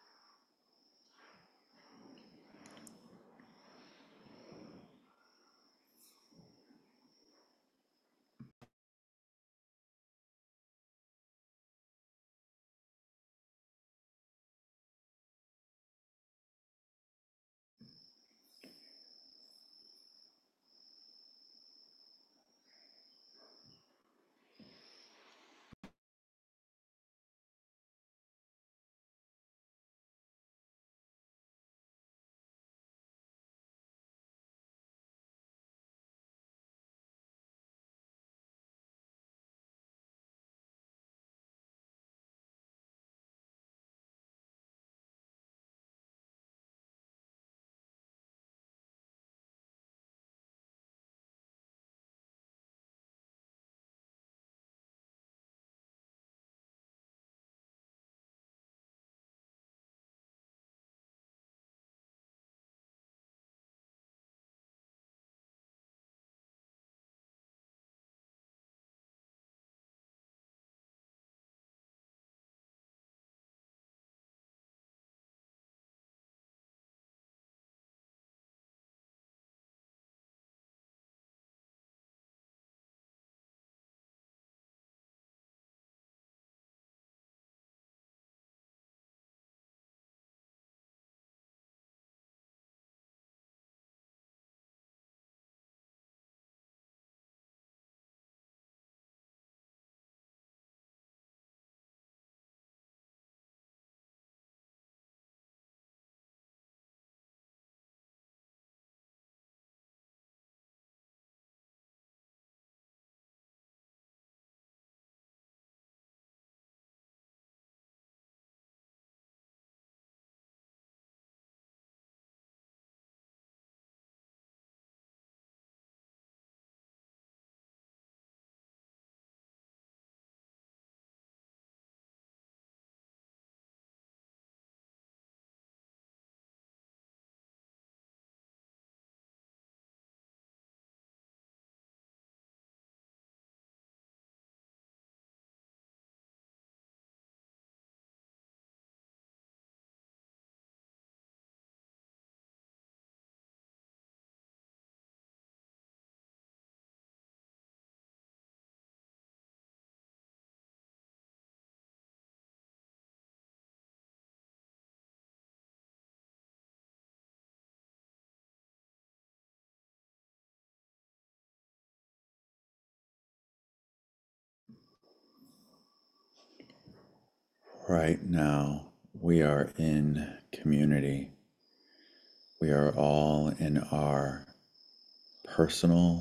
Right now, we are in community. We are all in our personal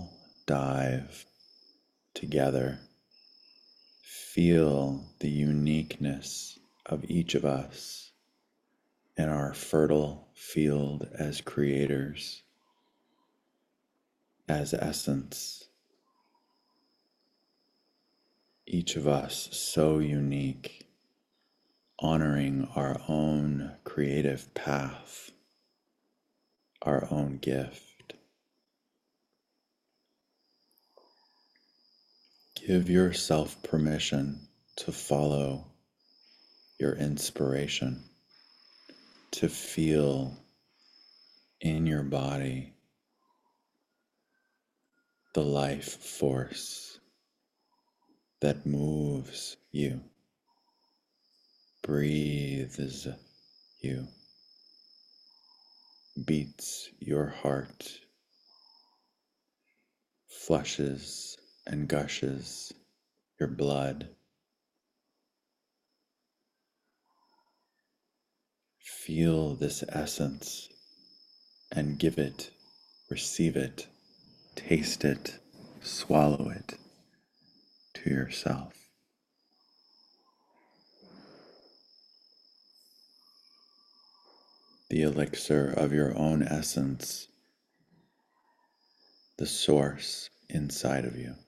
dive together. Feel the uniqueness of each of us in our fertile field as creators, as essence. Each of us so unique, honoring our own creative path, our own gift. Give yourself permission to follow your inspiration, to feel in your body the life force that moves you, breathes you, beats your heart, flushes and gushes your blood. Feel this essence and give it, receive it, taste it, swallow it to yourself. The elixir of your own essence, the source inside of you.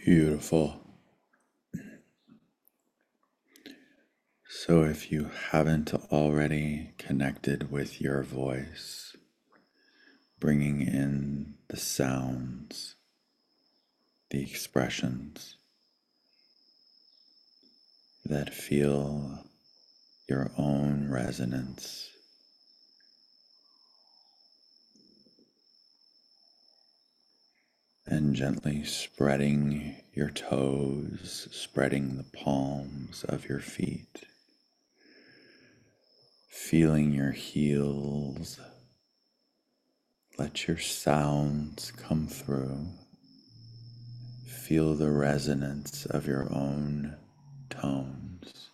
Beautiful. So if you haven't already connected with your voice, bringing in the sounds, the expressions that feel your own resonance, and gently spreading your toes, spreading the palms of your feet, feeling your heels. Let your sounds come through. Feel the resonance of your own tones.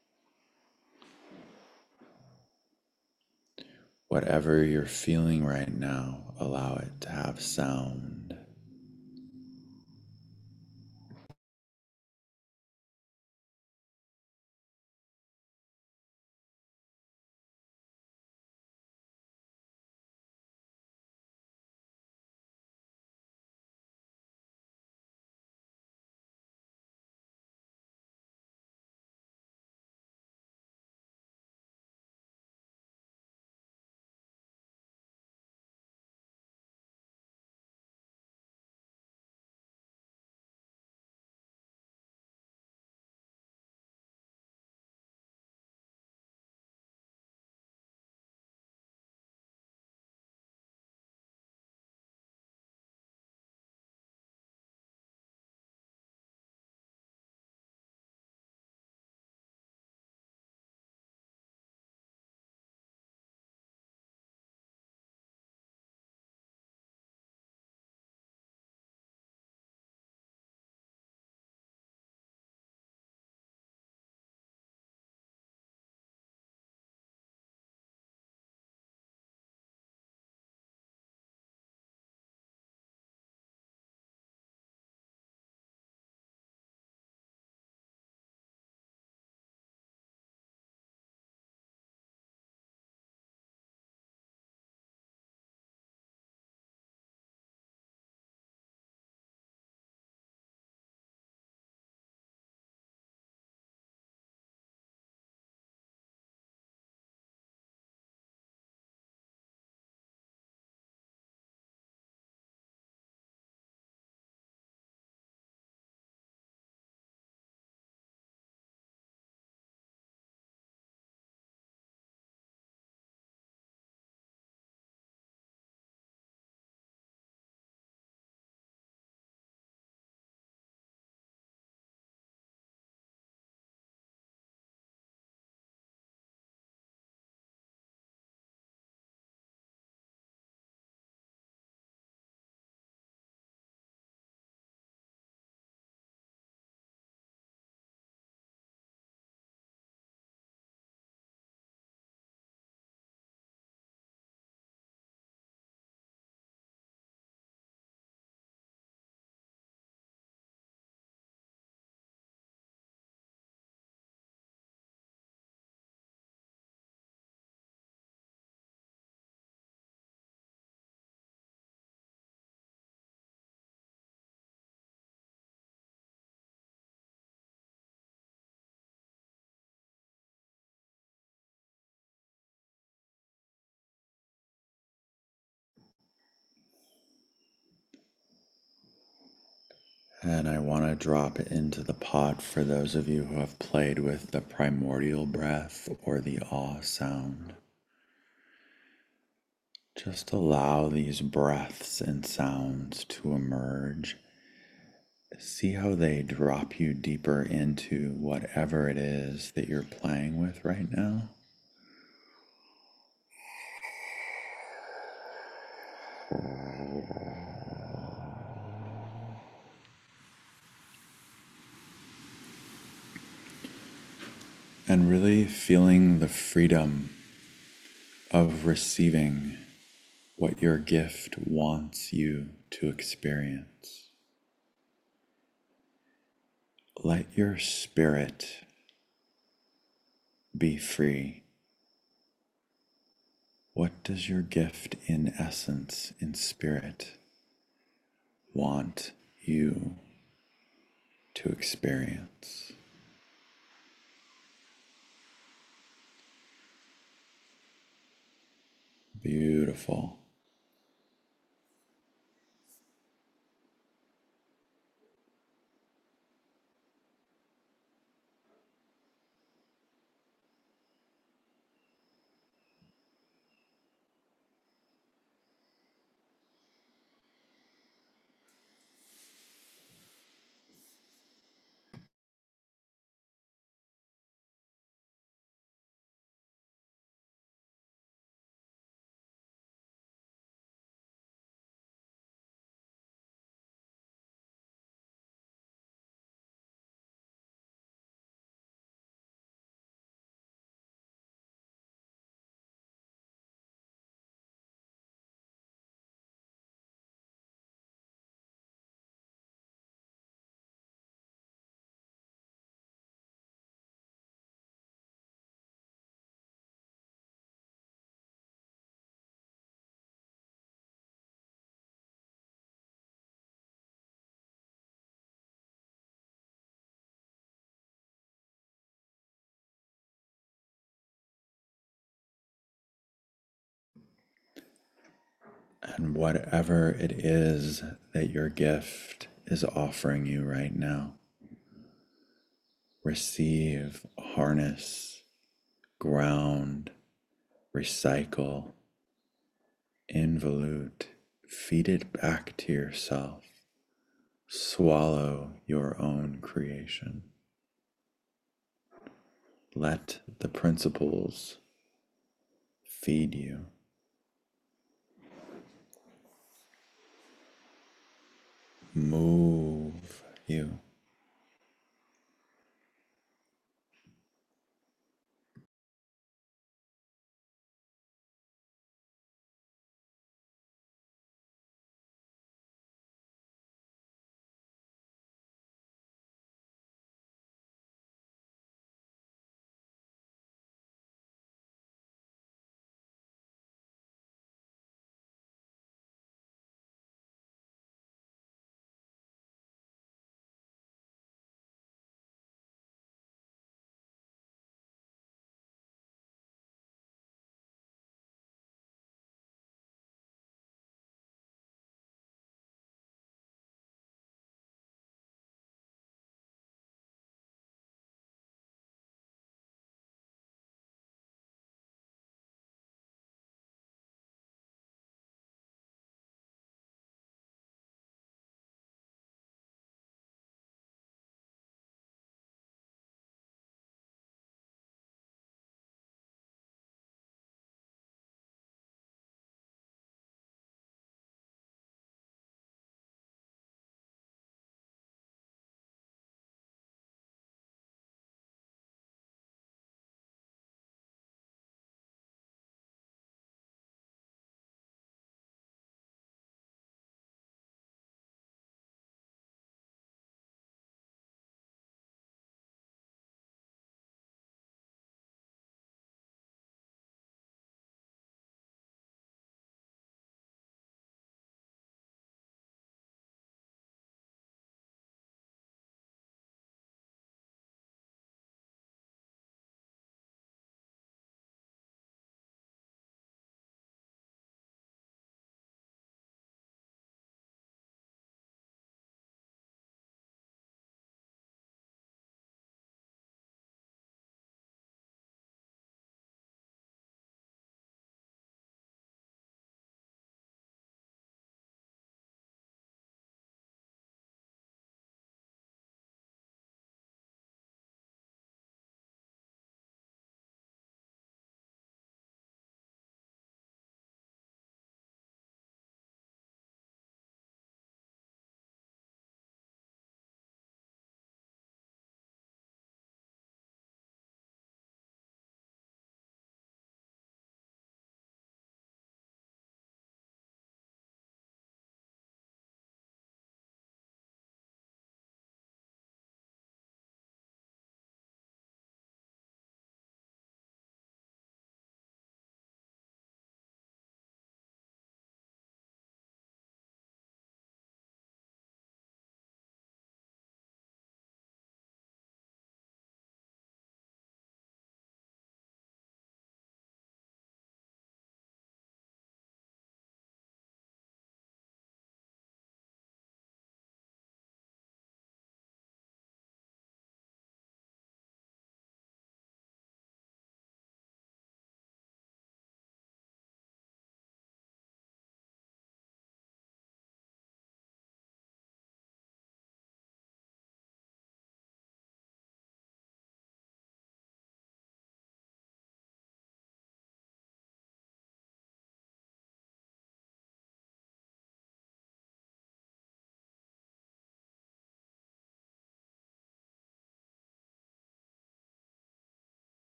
Whatever you're feeling right now, allow it to have sound. And I want to drop it into the pot for those of you who have played with the primordial breath or the awe sound. Just allow these breaths and sounds to emerge. See how they drop you deeper into whatever it is that you're playing with right now. And really feeling the freedom of receiving what your gift wants you to experience. Let your spirit be free. What does your gift in essence, in spirit, want you to experience. Beautiful. And whatever it is that your gift is offering you right now, receive, harness, ground, recycle, involute, feed it back to yourself. Swallow your own creation. Let the principles feed you. Move you.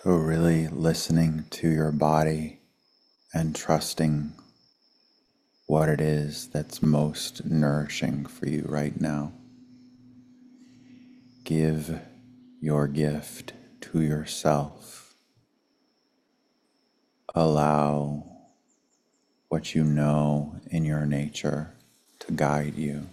So, really listening to your body and trusting what it is that's most nourishing for you right now. Give your gift to yourself. Allow what you know in your nature to guide you.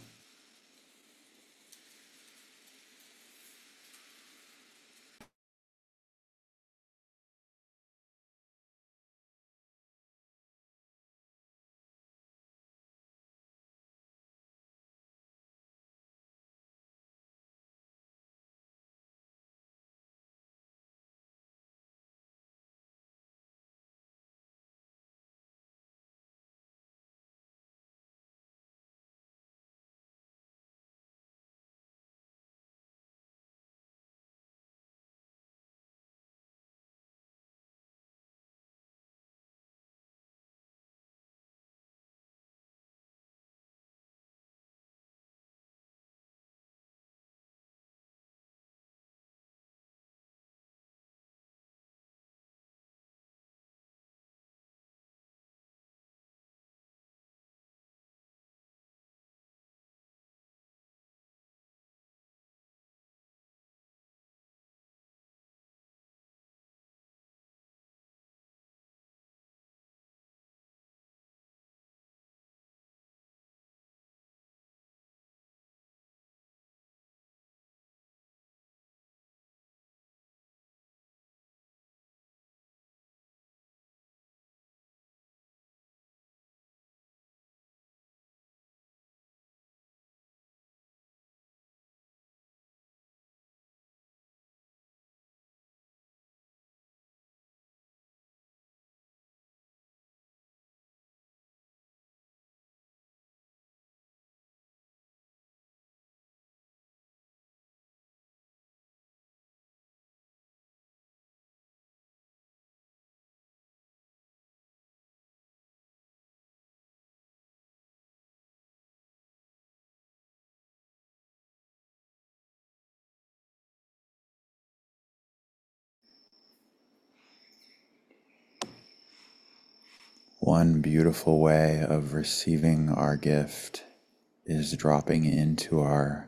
One beautiful way of receiving our gift is dropping into our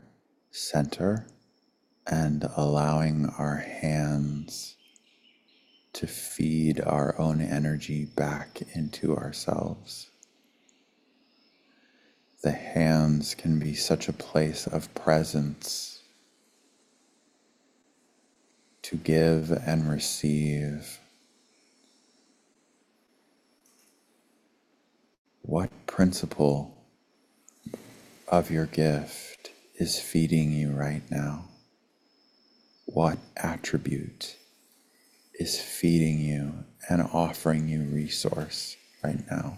center and allowing our hands to feed our own energy back into ourselves. The hands can be such a place of presence to give and receive. What principle of your gift is feeding you right now? What attribute is feeding you and offering you resource right now?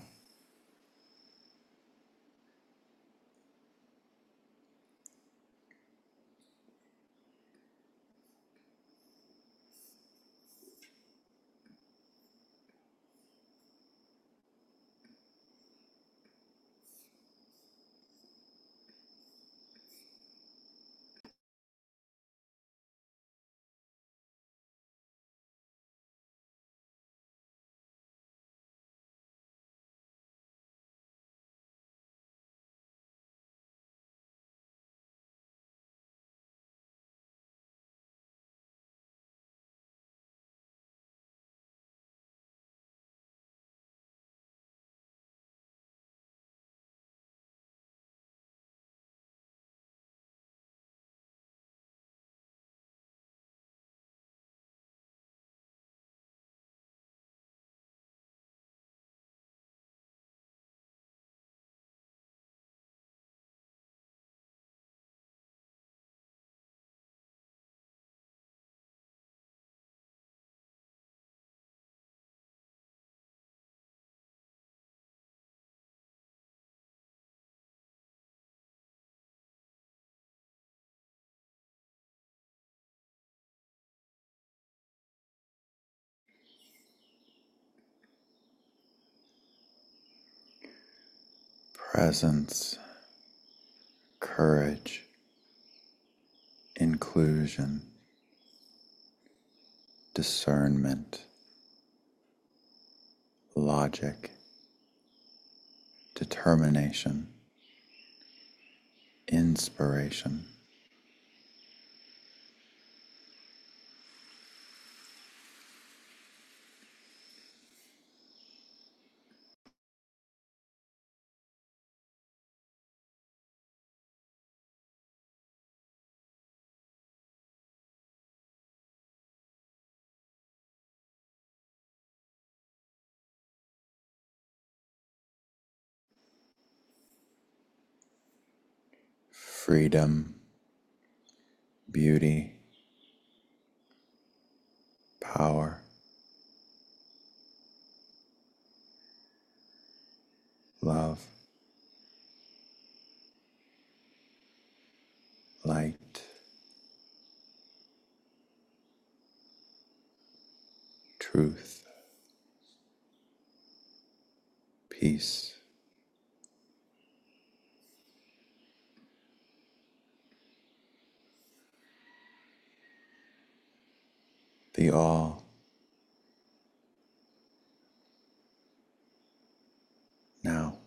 Presence, courage, inclusion. discernment, logic, determination, inspiration. Freedom, beauty, power, love, light, truth, peace, the all, now.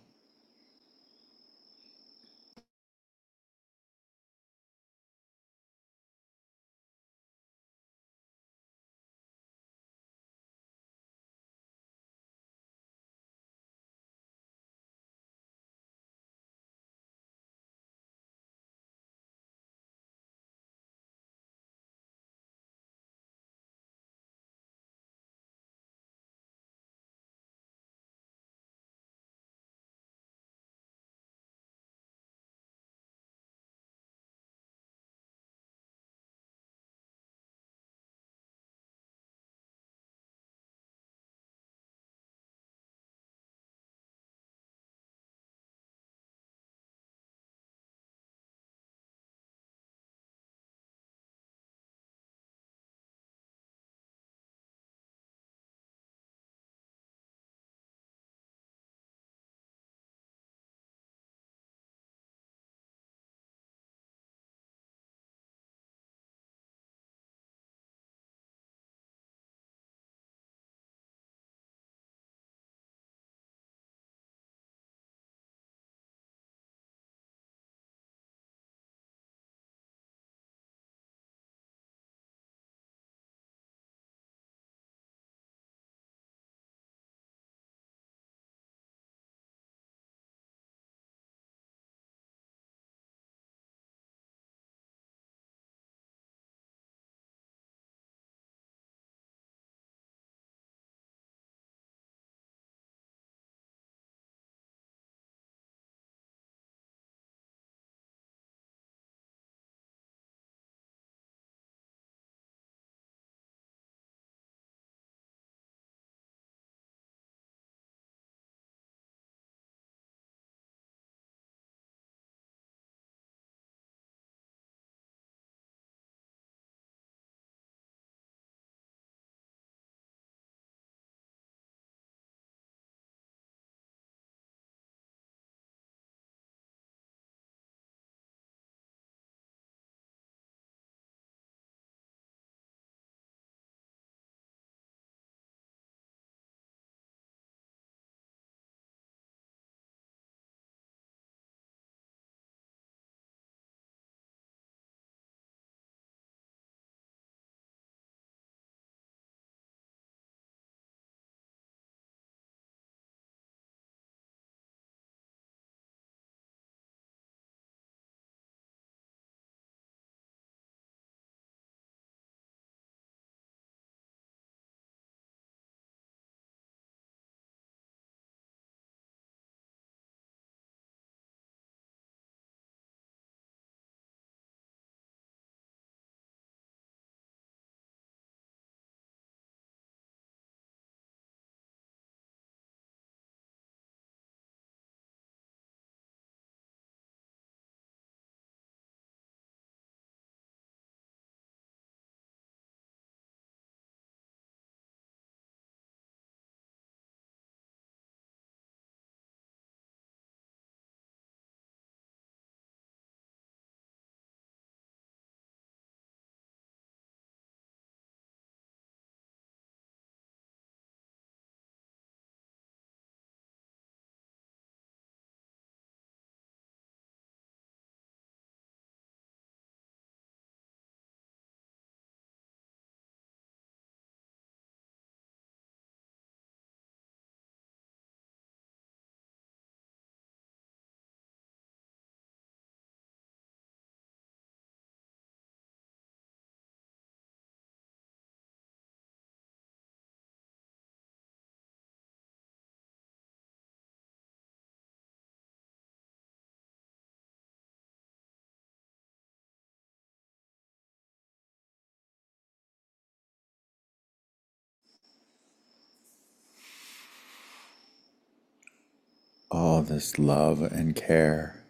all this love and care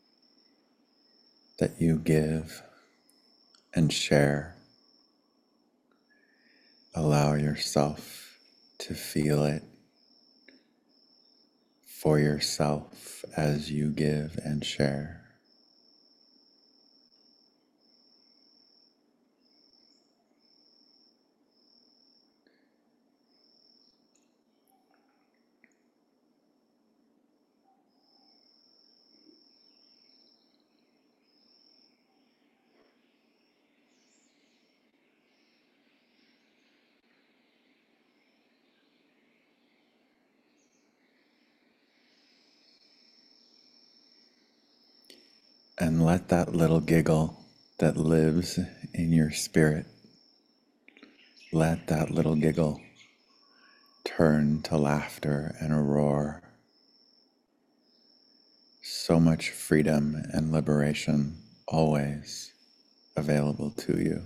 that you give and share. Allow yourself to feel it for yourself as you give and share. And let that little giggle that lives in your spirit, let that little giggle turn to laughter and a roar. So much freedom and liberation always available to you.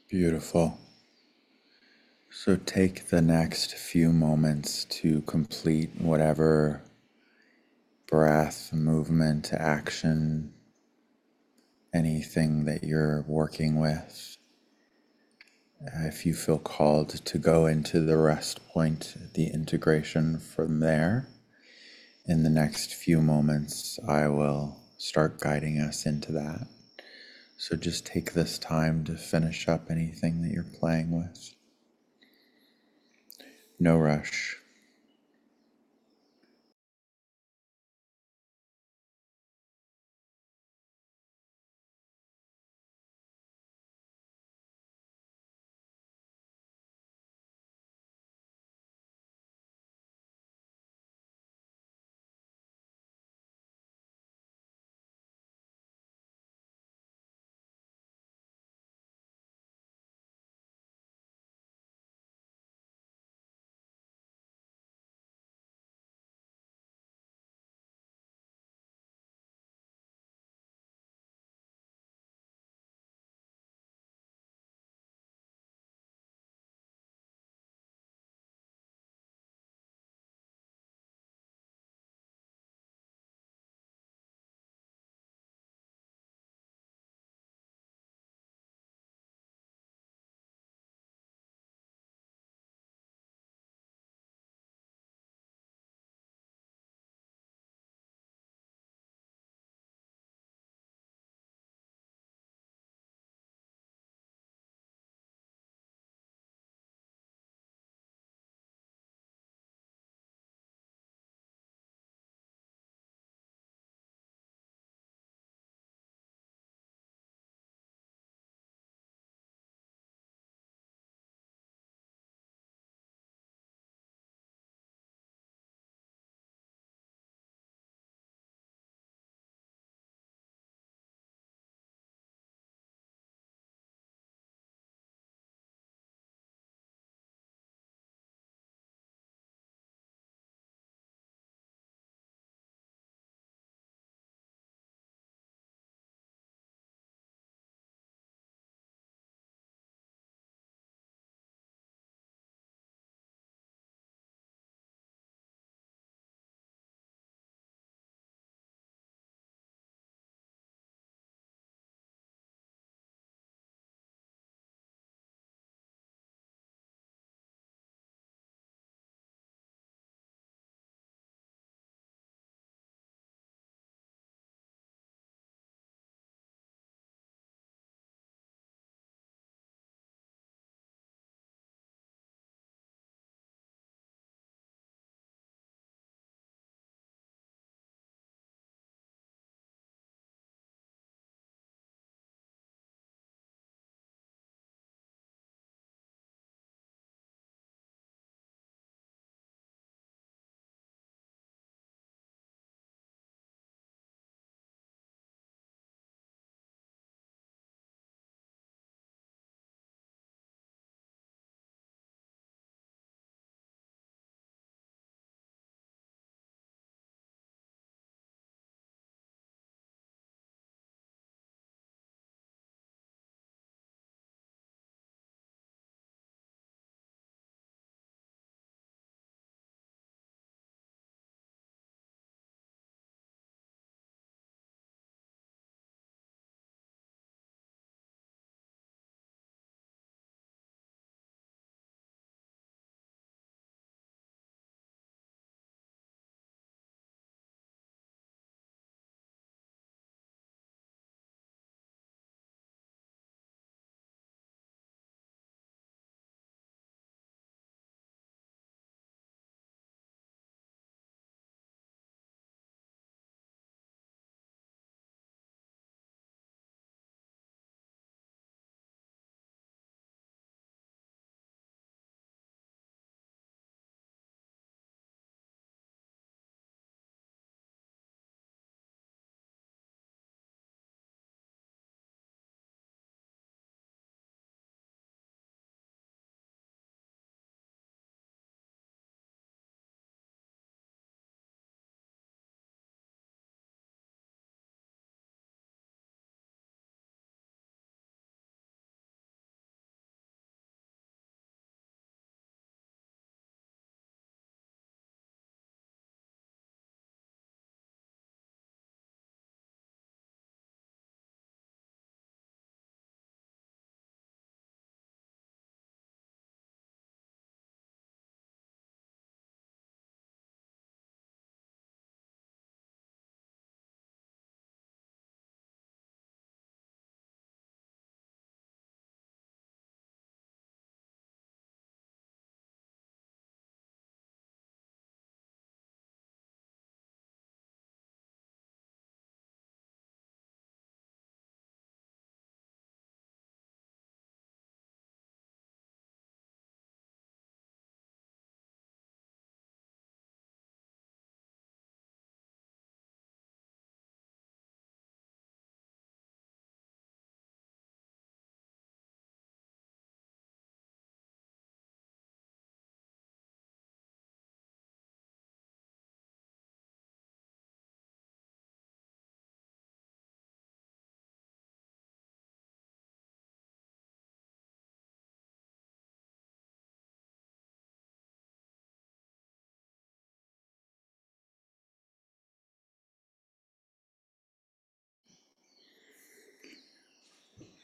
Beautiful. So take the next few moments to complete whatever breath, movement, action, anything that you're working with. If you feel called to go into the rest point, the integration from there, in the next few moments, I will start guiding us into that. So just take this time to finish up anything that you're playing with. No rush.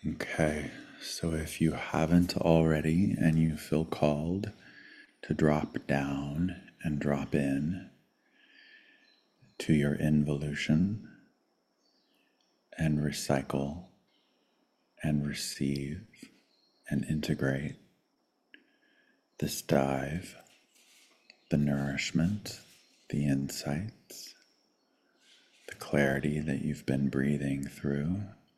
Okay, so if you haven't already and you feel called to drop down and drop in to your involution and recycle and receive and integrate this dive, the nourishment, the insights, the clarity that you've been breathing through,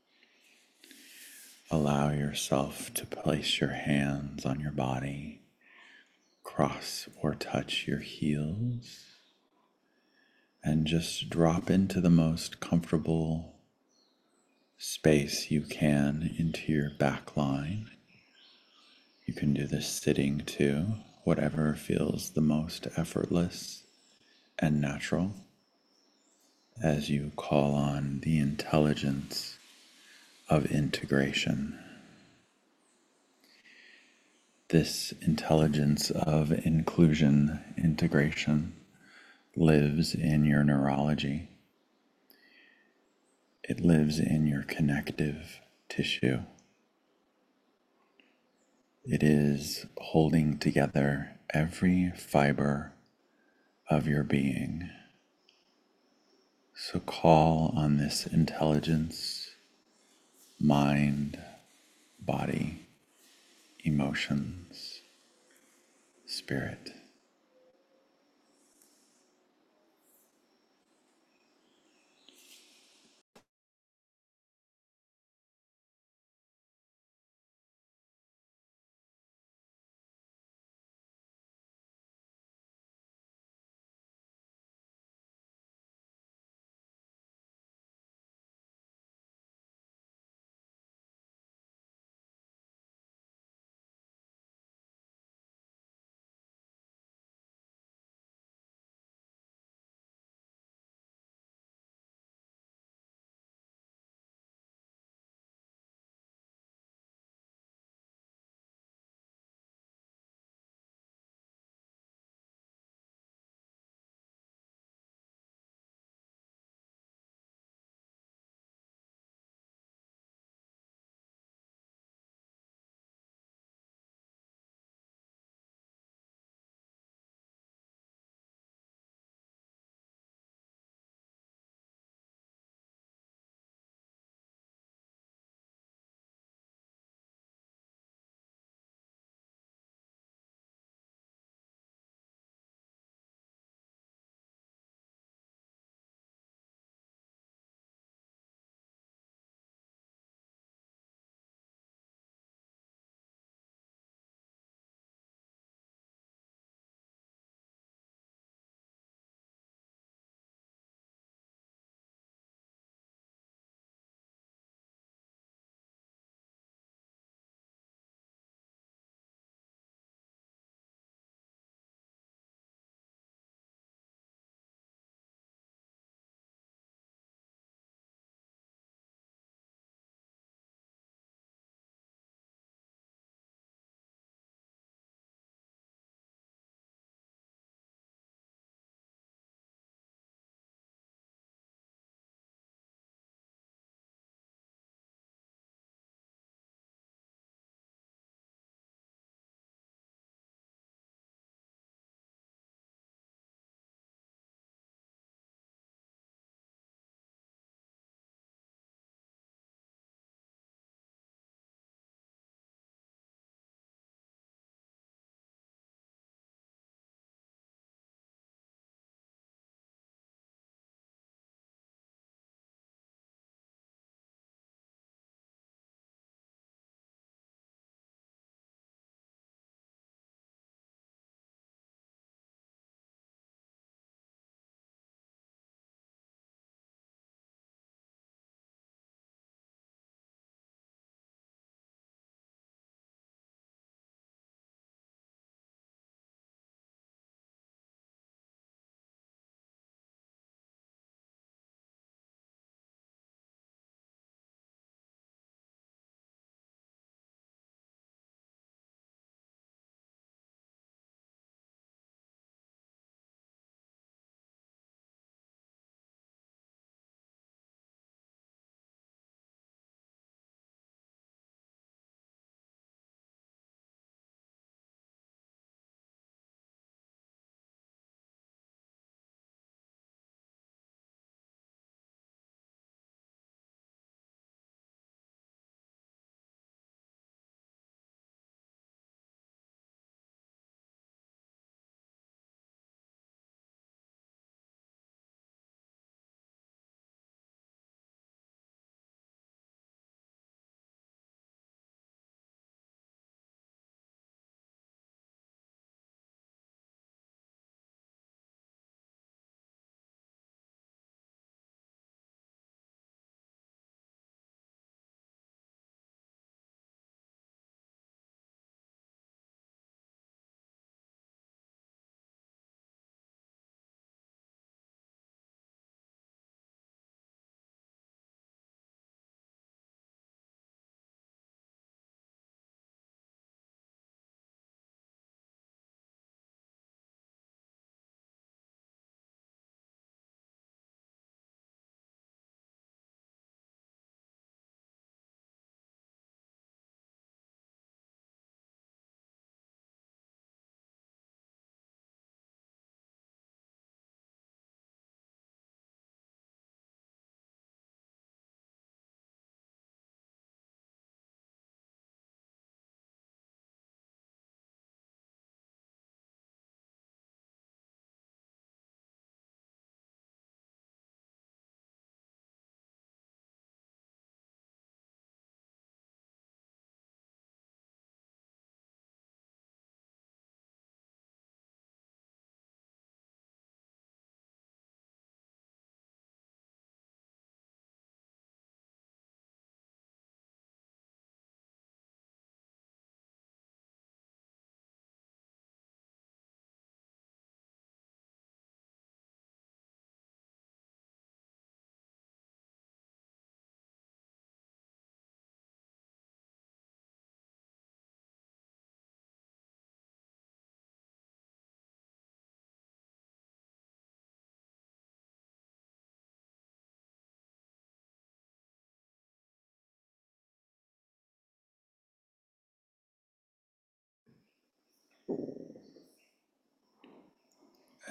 allow yourself to place your hands on your body, cross or touch your heels, and just drop into the most comfortable space you can into your back line. You can do this sitting too, whatever feels the most effortless and natural as you call on the intelligence of integration. This intelligence of inclusion, integration, lives in your neurology. It lives in your connective tissue. It is holding together every fiber of your being. So call on this intelligence, mind, body, emotions, spirit.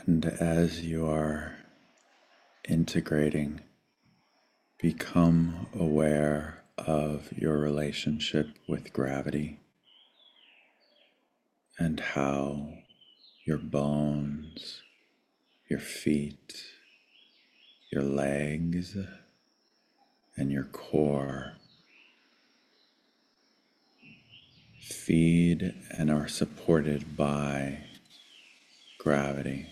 And as you are integrating, become aware of your relationship with gravity and how your bones, your feet, your legs, and your core feed and are supported by gravity.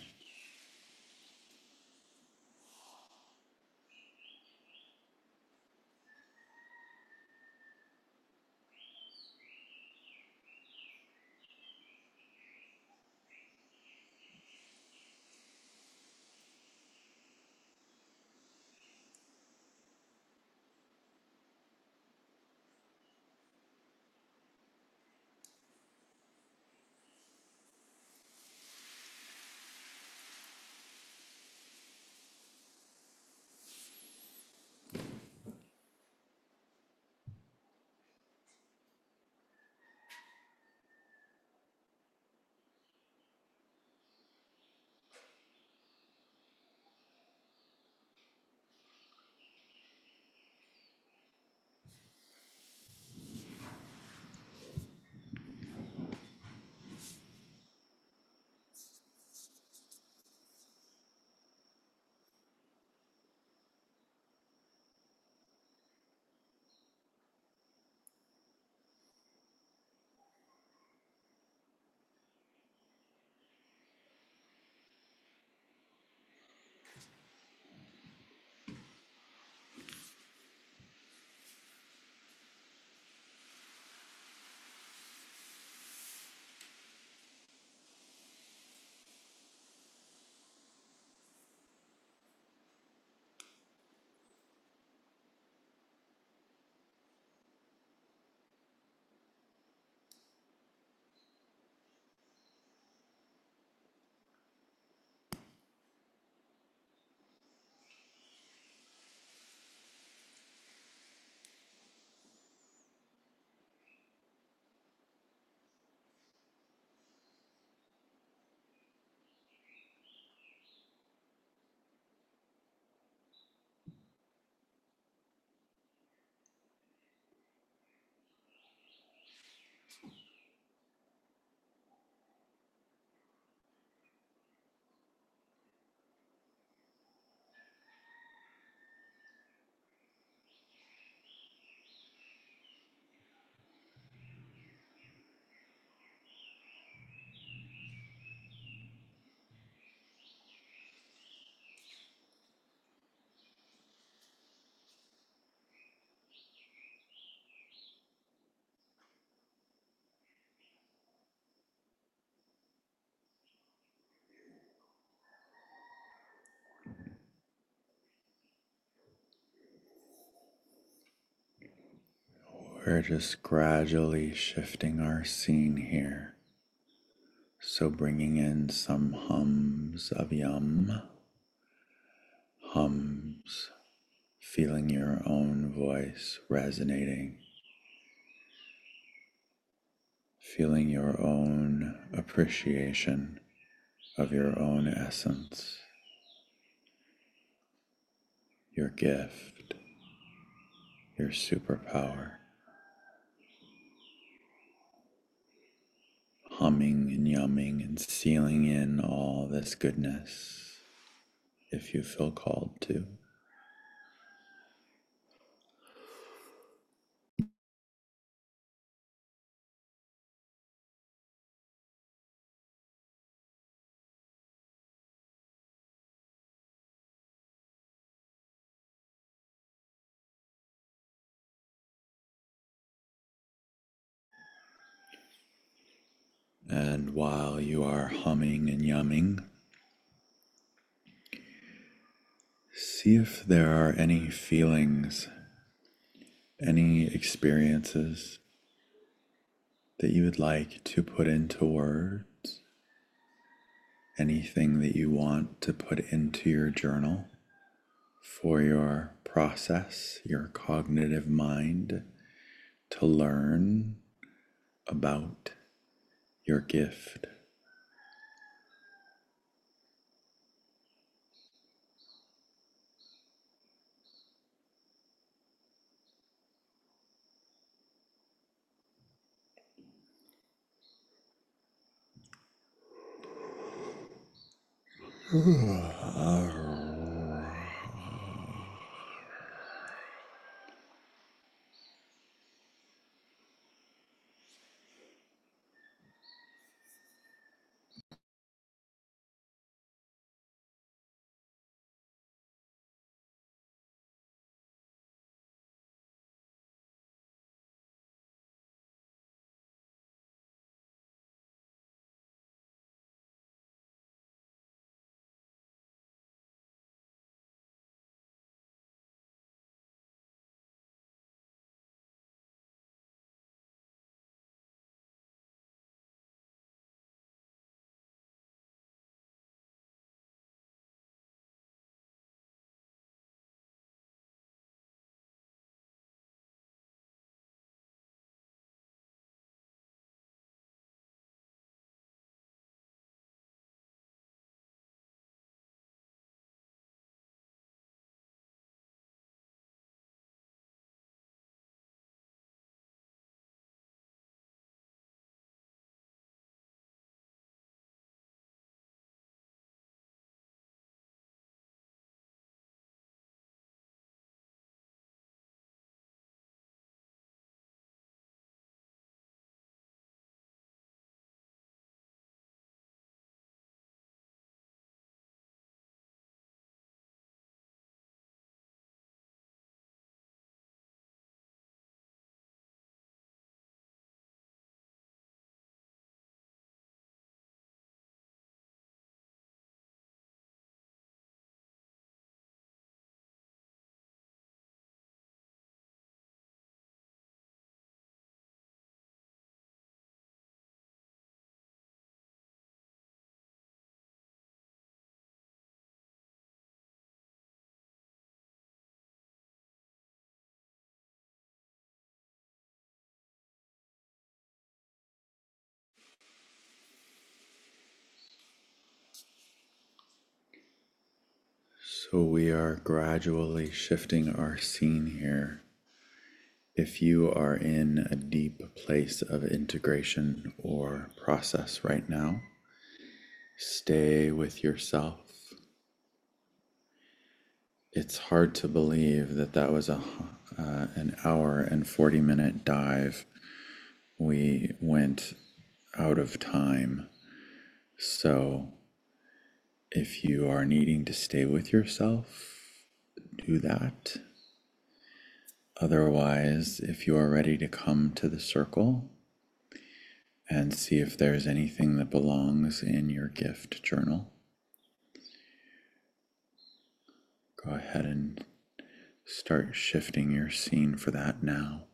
We're just gradually shifting our scene here. So bringing in some hums of yum, hums, feeling your own voice resonating, feeling your own appreciation of your own essence, your gift, your superpower. Humming and yumming and sealing in all this goodness if you feel called to. And while you are humming and yumming, see if there are any feelings, any experiences that you would like to put into words, anything that you want to put into your journal for your process, your cognitive mind to learn about your gift. So we are gradually shifting our scene here. If you are in a deep place of integration or process right now, stay with yourself. It's hard to believe that that was a uh, an hour and forty minute dive. We went out of time. So if you are needing to stay with yourself, do that. Otherwise, if you are ready to come to the circle and see if there's anything that belongs in your gift journal, go ahead and start shifting your scene for that now.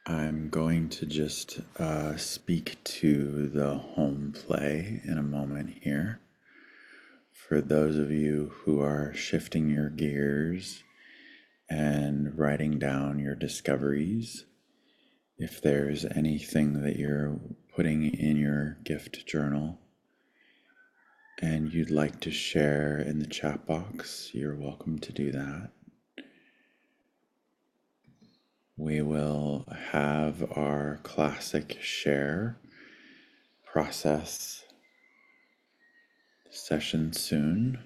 I'm going to just uh, speak to the home play in a moment here. For those of you who are shifting your gears and writing down your discoveries, if there's anything that you're putting in your gift journal and you'd like to share in the chat box, you're welcome to do that. We will have our classic share process session soon.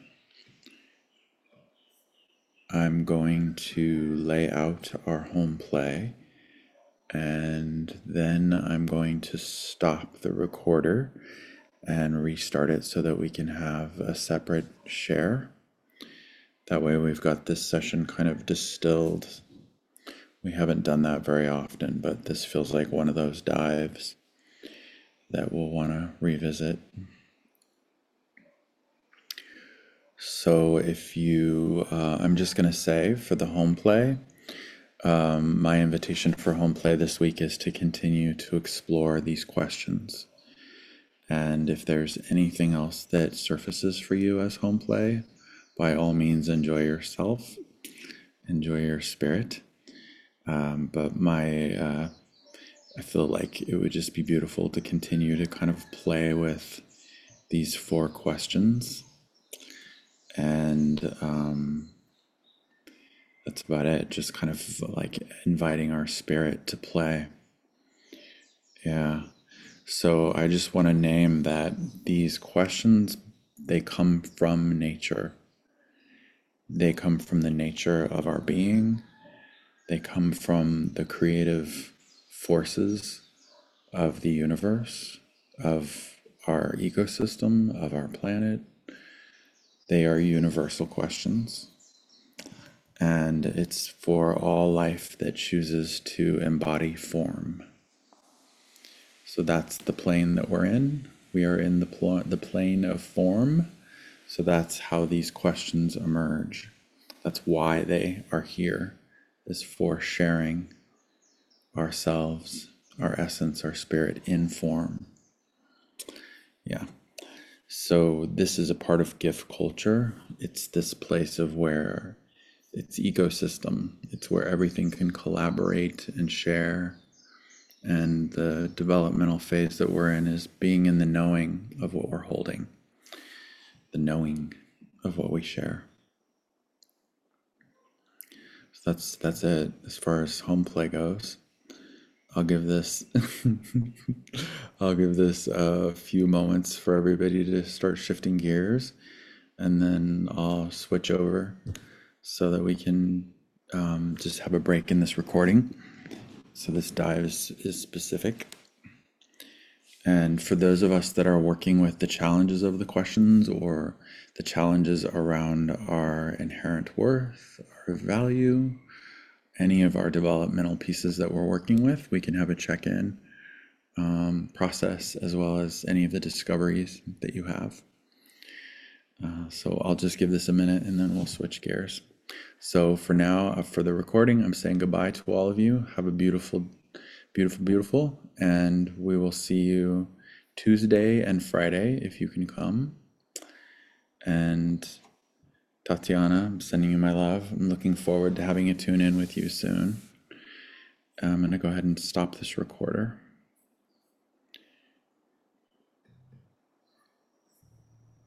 I'm going to lay out our home play, and then I'm going to stop the recorder and restart it so that we can have a separate share. That way we've got this session kind of distilled. We haven't done that very often, but this feels like one of those dives that we'll want to revisit. So if you, uh, I'm just going to say for the home play, um, my invitation for home play this week is to continue to explore these questions. And if there's anything else that surfaces for you as home play, by all means, enjoy yourself, enjoy your spirit. Um, but my, uh, I feel like it would just be beautiful to continue to kind of play with these four questions. And um, that's about it. Just kind of like inviting our spirit to play. Yeah. So I just want to name that these questions, they come from nature. They come from the nature of our being. They come from the creative forces of the universe, of our ecosystem, of our planet. They are universal questions. And it's for all life that chooses to embody form. So that's the plane that we're in. We are in the, pl- the plane of form. So that's how these questions emerge. That's why they are here, is for sharing ourselves, our essence, our spirit in form. Yeah. So this is a part of gift culture. It's this place of where it's ecosystem. It's where everything can collaborate and share. And the developmental phase that we're in is being in the knowing of what we're holding, the knowing of what we share. So that's that's it as far as home play goes. I'll give this I'll give this a few moments for everybody to start shifting gears, and then I'll switch over so that we can um, just have a break in this recording. So this dive is, is specific. And for those of us that are working with the challenges of the questions or the challenges around our inherent worth, our value, any of our developmental pieces that we're working with, we can have a check-in um, process as well as any of the discoveries that you have. Uh, so I'll just give this a minute and then we'll switch gears. So for now, uh, for the recording, I'm saying goodbye to all of you. Have a beautiful, beautiful, beautiful, and we will see you Tuesday and Friday if you can come. And Tatiana, I'm sending you my love. I'm looking forward to having you tune in with you soon. I'm going to go ahead and stop this recorder.